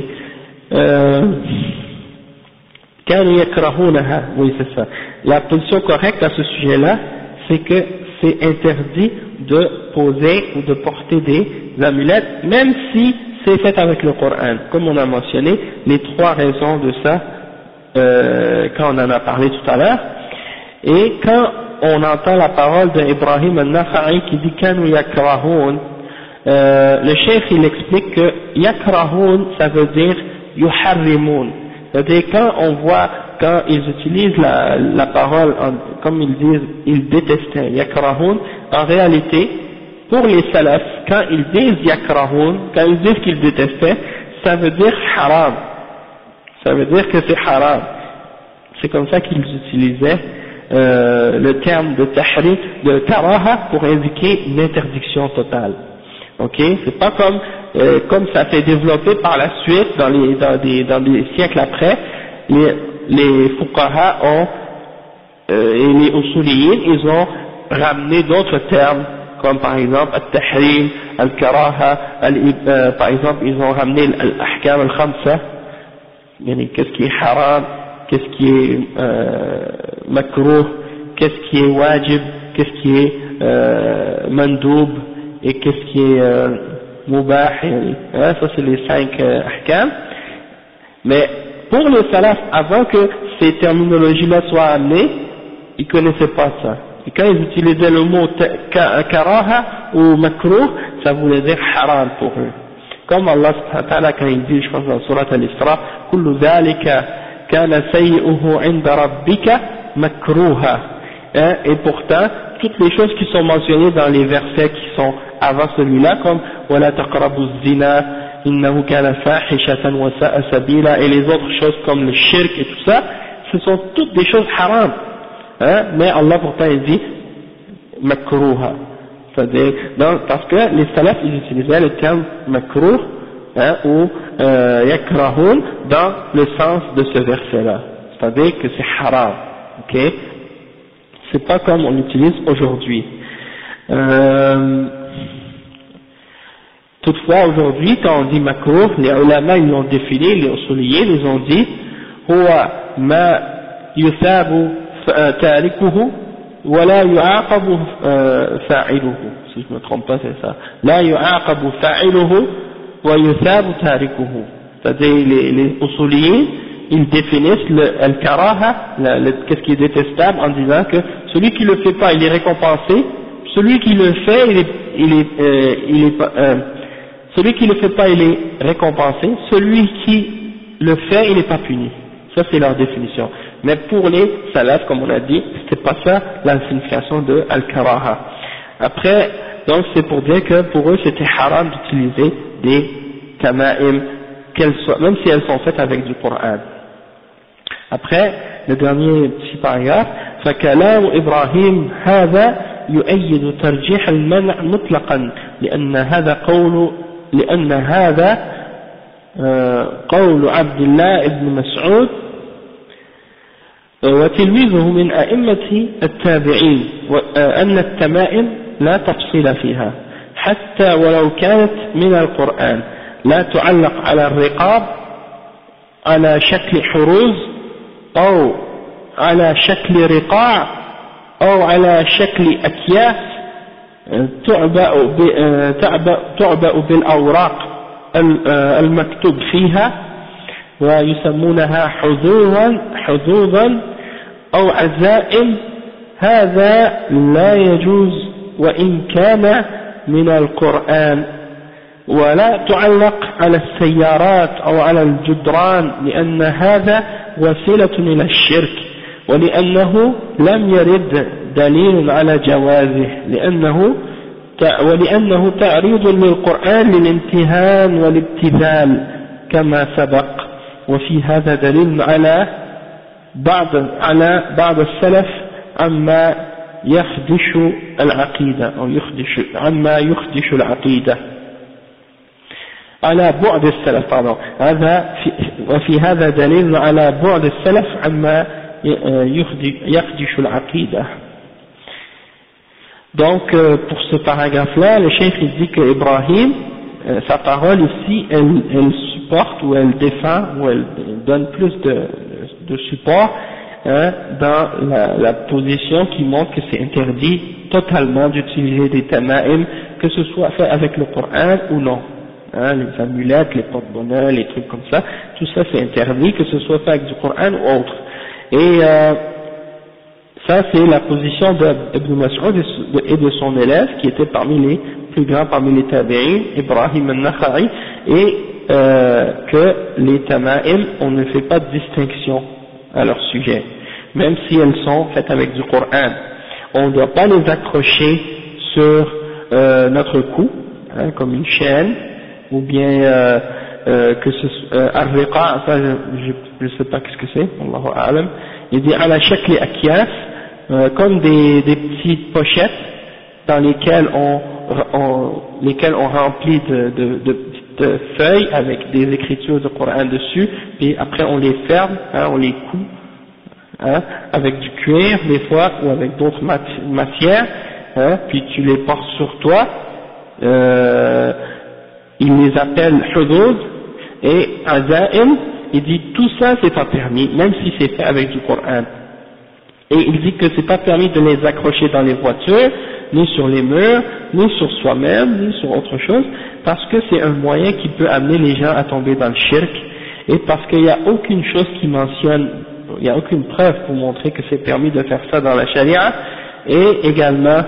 Oui, c'est ça. La position correcte à ce sujet-là, c'est que c'est interdit de poser ou de porter des amulettes, même si c'est fait avec le Coran. Comme on a mentionné, les trois raisons de ça, quand on en a parlé tout à l'heure. Et quand on entend la parole d'Ibrahim al-Nakha'i qui dit Kanu yakrahoun, le cheikh il explique que yakrahoun ça veut dire yuharrimoun, c'est-à-dire quand ils utilisent la parole comme ils disent ils détestaient yakrahoun, en réalité pour les salafs quand ils disent yakrahoun, quand ils disent qu'ils détestaient, ça veut dire haram, ça veut dire que c'est haram, c'est comme ça qu'ils utilisaient le terme de tahrim, de karaha pour indiquer une interdiction totale. Ok, c'est pas comme ça s'est développé par la suite dans des siècles après, les fuqaha et les usuliyin, ils ont ramené d'autres termes comme par exemple al-tahrim, al-karaha, par exemple ils ont ramené al-ahkam al-khamsa, qu'est-ce qui est haram, qu'est-ce qui est makruh, qu'est-ce qui est wajib, qu'est-ce qui est mandoub et qu'est-ce qui est mubah, ça c'est les 5 ahkam. Mais pour les salafs, avant que ces terminologies-là soient amenées, ils connaissaient pas ça. Et quand ils utilisaient le mot karaha ou makruh, ça voulait dire haram pour eux. Comme Allah subhanahu wa ta'ala quand il dit, je pense dans Surat al-Isra, kullu dhalika kana sayyi'uhu 'inda rabbika makruha. Et pourtant, toutes les choses qui sont mentionnées dans les versets qui sont avant celui-là, comme wala taqrabu zina, innahu kana fahishatan wa sa'a sabila, et les autres choses comme le shirk et tout ça, ce sont toutes des choses haram. Mais Allah pourtant il dit makruha. C'est-à-dire, parce que les salafs ils utilisaient le terme makruh ou yakrahun dans le sens de ce verset-là, c'est-à-dire que c'est haram, ok? C'est pas comme on l'utilise aujourd'hui. Toutefois aujourd'hui quand on dit makruh, les ulama ils l'ont défini, les usuliyin ils ont dit huwa ma yuthabu tarikuhu ولا يعاقب فاعله, si je me trompe pas c'est ça, لا يعاقب فاعله ويثاب تاركه, c'est-à-dire les usuliyin ils définissent le karaha, qu'est-ce qui est détestable, en disant que celui qui le fait pas il est récompensé, celui qui le fait celui qui le fait pas il est récompensé, celui qui le fait il n'est pas puni. Ça c'est leur définition. Mais pour les salafs, comme on a dit, c'était pas ça la signification de al-karaha. Après, donc c'est pour dire que pour eux c'était haram d'utiliser des tama'im, même si elles sont faites avec du Coran. Après, le dernier petit paragraphe, فكلام إبراهيم هذا يؤيد ترجيح المنع مطلقا لأن هذا قول عبد الله بن مسعود وتلميذه من أئمة التابعين أن التمائم لا تفصيل فيها حتى ولو كانت من القرآن لا تعلق على الرقاب على شكل حروز أو على شكل رقاع أو على شكل أكياس تعبأ بالأوراق المكتوب فيها ويسمونها حظوظا أو عزائم. هذا لا يجوز وإن كان من القرآن، ولا تعلق على السيارات أو على الجدران لأن هذا وسيلة إلى الشرك، ولأنه لم يرد دليل على جوازه ولأنه تعريض للقرآن للامتهان والابتذال كما سبق، وفي هذا دليل على بعض السلف عما يخدش العقيدة أو عما يخدش العقيدة على بعد السلف وفي هذا دليل على بعد السلف عما يخدش العقيدة. Donc pour ce paragraphe-là, le cheikh dit que Ibrahim, sa parole ici, elle supporte ou elle défend ou elle donne plus de support dans la position qui montre que c'est interdit totalement d'utiliser des tama'im, que ce soit fait avec le Coran ou non. Les amulettes, les porte-bonheur, les trucs comme ça, tout ça c'est interdit, que ce soit fait avec du Coran ou autre. Et ça c'est la position d'Ibn Mas'ud et de son élève qui était parmi les plus grands parmi les tabi'in, Ibrahim al-Nakha'i, et que les tama'im, on ne fait pas de distinction à leur sujet, même si elles sont faites avec du Coran. On ne doit pas les accrocher sur notre cou, comme une chaîne, ou bien que ce ar-riqa, ça je sais pas qu'est-ce que c'est, Allahu a'lam. Il dit ala shakli akyas, comme des petites pochettes dans lesquelles on remplit de feuilles avec des écritures du Coran dessus, et après on les ferme, on les coud, avec du cuir des fois ou avec d'autres matières, puis tu les portes sur toi. Il les appelle hudud et azaim. Il dit tout ça c'est pas permis, même si c'est fait avec du Coran. Et il dit que c'est pas permis de les accrocher dans les voitures, ni sur les murs, ni sur soi-même, ni sur autre chose, parce que c'est un moyen qui peut amener les gens à tomber dans le shirk, et parce qu'il n'y a aucune chose qui mentionne, il n'y a aucune preuve pour montrer que c'est permis de faire ça dans la charia, et également,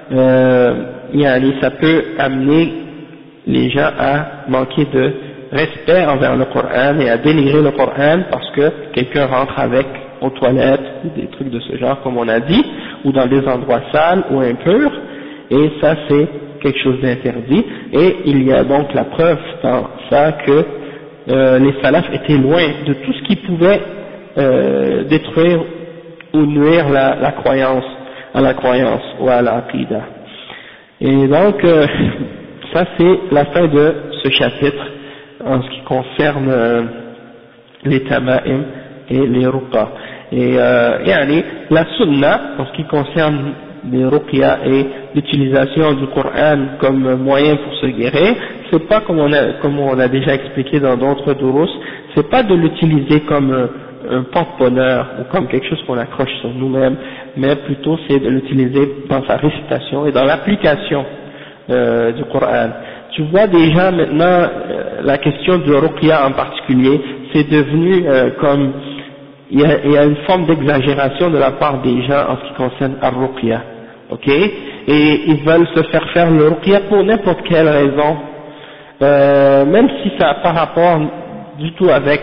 ça peut amener les gens à manquer de respect envers le Coran et à dénigrer le Coran parce que quelqu'un rentre avec aux toilettes ou des trucs de ce genre comme on a dit, ou dans des endroits sales ou impurs, et ça c'est quelque chose d'interdit. Et il y a donc la preuve dans ça que les salafs étaient loin de tout ce qui pouvait détruire ou nuire la croyance, à la croyance ou à l'aqida. Et donc ça c'est la fin de ce chapitre en ce qui concerne les tama'im et les ruqa. Et la sunna en ce qui concerne les ruqya et l'utilisation du Coran comme moyen pour se guérir, c'est pas comme on a déjà expliqué dans d'autres durus, c'est pas de l'utiliser comme un porte-bonheur ou comme quelque chose qu'on accroche sur nous-mêmes, mais plutôt c'est de l'utiliser dans sa récitation et dans l'application du Coran. Tu vois déjà maintenant la question du ruqya en particulier, c'est devenu comme il y a une forme d'exagération de la part des gens en ce qui concerne ar-ruqya, ok, et ils veulent se faire le ruqya pour n'importe quelle raison, même si ça n'a pas rapport du tout avec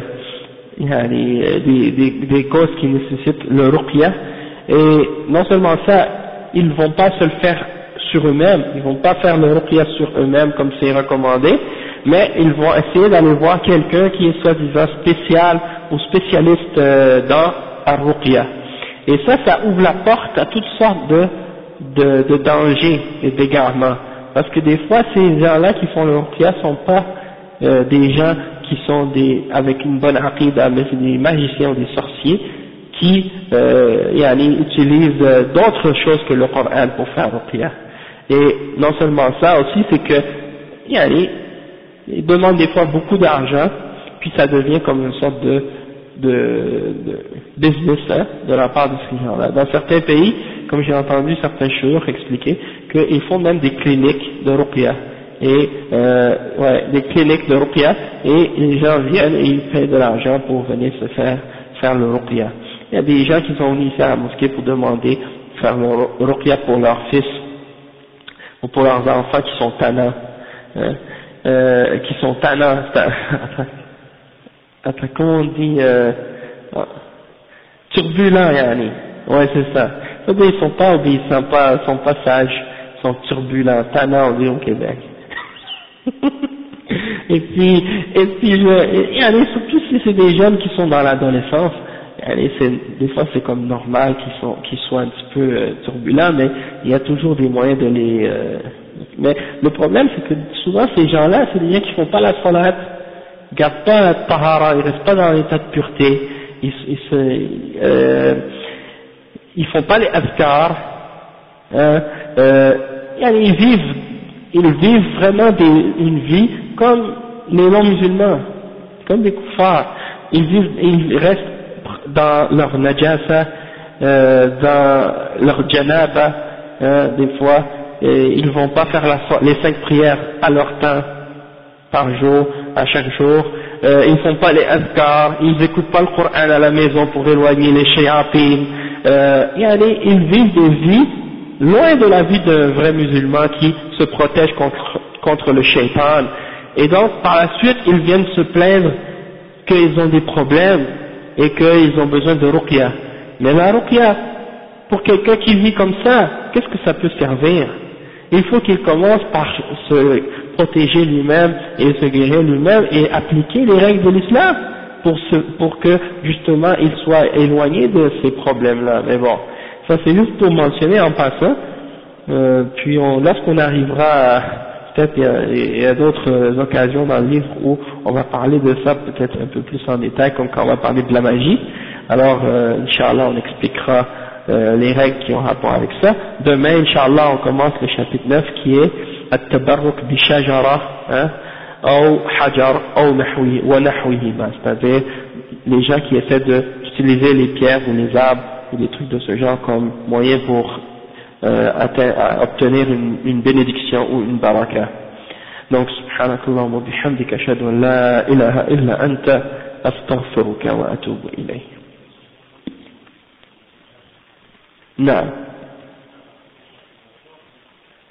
des causes qui nécessitent le ruqya. Et non seulement ça, ils vont pas se le faire sur eux-mêmes, ils vont pas faire le ruqya sur eux-mêmes comme c'est recommandé, mais ils vont essayer d'aller voir quelqu'un qui est soi-disant spécial ou spécialiste dans ar-ruqya. Et ça ouvre la porte à toutes sortes de dangers et d'égarements. Parce que des fois, ces gens-là qui font le ruqya sont pas des gens qui sont avec une bonne aqida, mais c'est des magiciens ou des sorciers qui utilisent d'autres choses que le Coran pour faire ruqya. Et non seulement ça aussi, c'est que ils demandent des fois beaucoup d'argent, puis ça devient comme une sorte de business de la part de ces gens-là. Dans certains pays, comme j'ai entendu certains chouïrs expliquer, qu'ils font même des cliniques de ruqya, et des cliniques de ruqya, et les gens viennent et ils paient de l'argent pour venir se faire le ruqya. Il y a des gens qui sont venus ici à la mosquée pour demander de faire le ruqya pour leurs fils ou pour leurs enfants qui sont tannants, attends, comment on dit, turbulents, ouais c'est ça. Ils sont pas obéissants, sont pas sages, sont turbulents, tannants on dit au Québec. et puis surtout si c'est des jeunes qui sont dans l'adolescence, Des fois c'est comme normal qu'ils soient un petit peu turbulents, mais il y a toujours des moyens de les... mais le problème c'est que souvent ces gens-là, c'est des gens qui font pas la salat, ils gardent pas la tahara, ils restent pas dans l'état de pureté, ils font pas les azkar, ils vivent vraiment une vie comme les non-musulmans, comme des kuffars. Ils restent dans leur najasa, dans leur janaba, des fois, ils vont pas faire les 5 prières à leur temps, par jour, à chaque jour, ils font pas les azkar, ils écoutent pas le Coran à la maison pour éloigner les shayatin, ils vivent des vies loin de la vie d'un vrai musulman qui se protège contre le shaitan, et donc par la suite ils viennent se plaindre qu'ils ont des problèmes et qu'ils ont besoin de ruqya. Mais la ruqya, pour quelqu'un qui vit comme ça, qu'est-ce que ça peut servir? Il faut qu'il commence par se protéger lui-même et se guérir lui-même et appliquer les règles de l'islam pour que justement il soit éloigné de ces problèmes-là. Mais bon, ça c'est juste pour mentionner en passant, puis lorsqu'on arrivera à... Peut-être il y a d'autres occasions dans le livre où on va parler de ça peut-être un peu plus en détail, comme quand on va parler de la magie. Alors, Inch'Allah, on expliquera les règles qui ont rapport avec ça. Demain, Inch'Allah, on commence le chapitre 9 qui est At-Tabarruk bi-Shajara, ou Hajar, ou Nahwihima, c'est-à-dire les gens qui essaient d'utiliser les pierres ou les arbres ou des trucs de ce genre comme moyen pour obtenir une bénédiction ou une baraka. Donc, subhanakallahumma wa bihamdika ashhadu an la ilaha illa anta astaghfiruka wa atubu ilayk. Naam.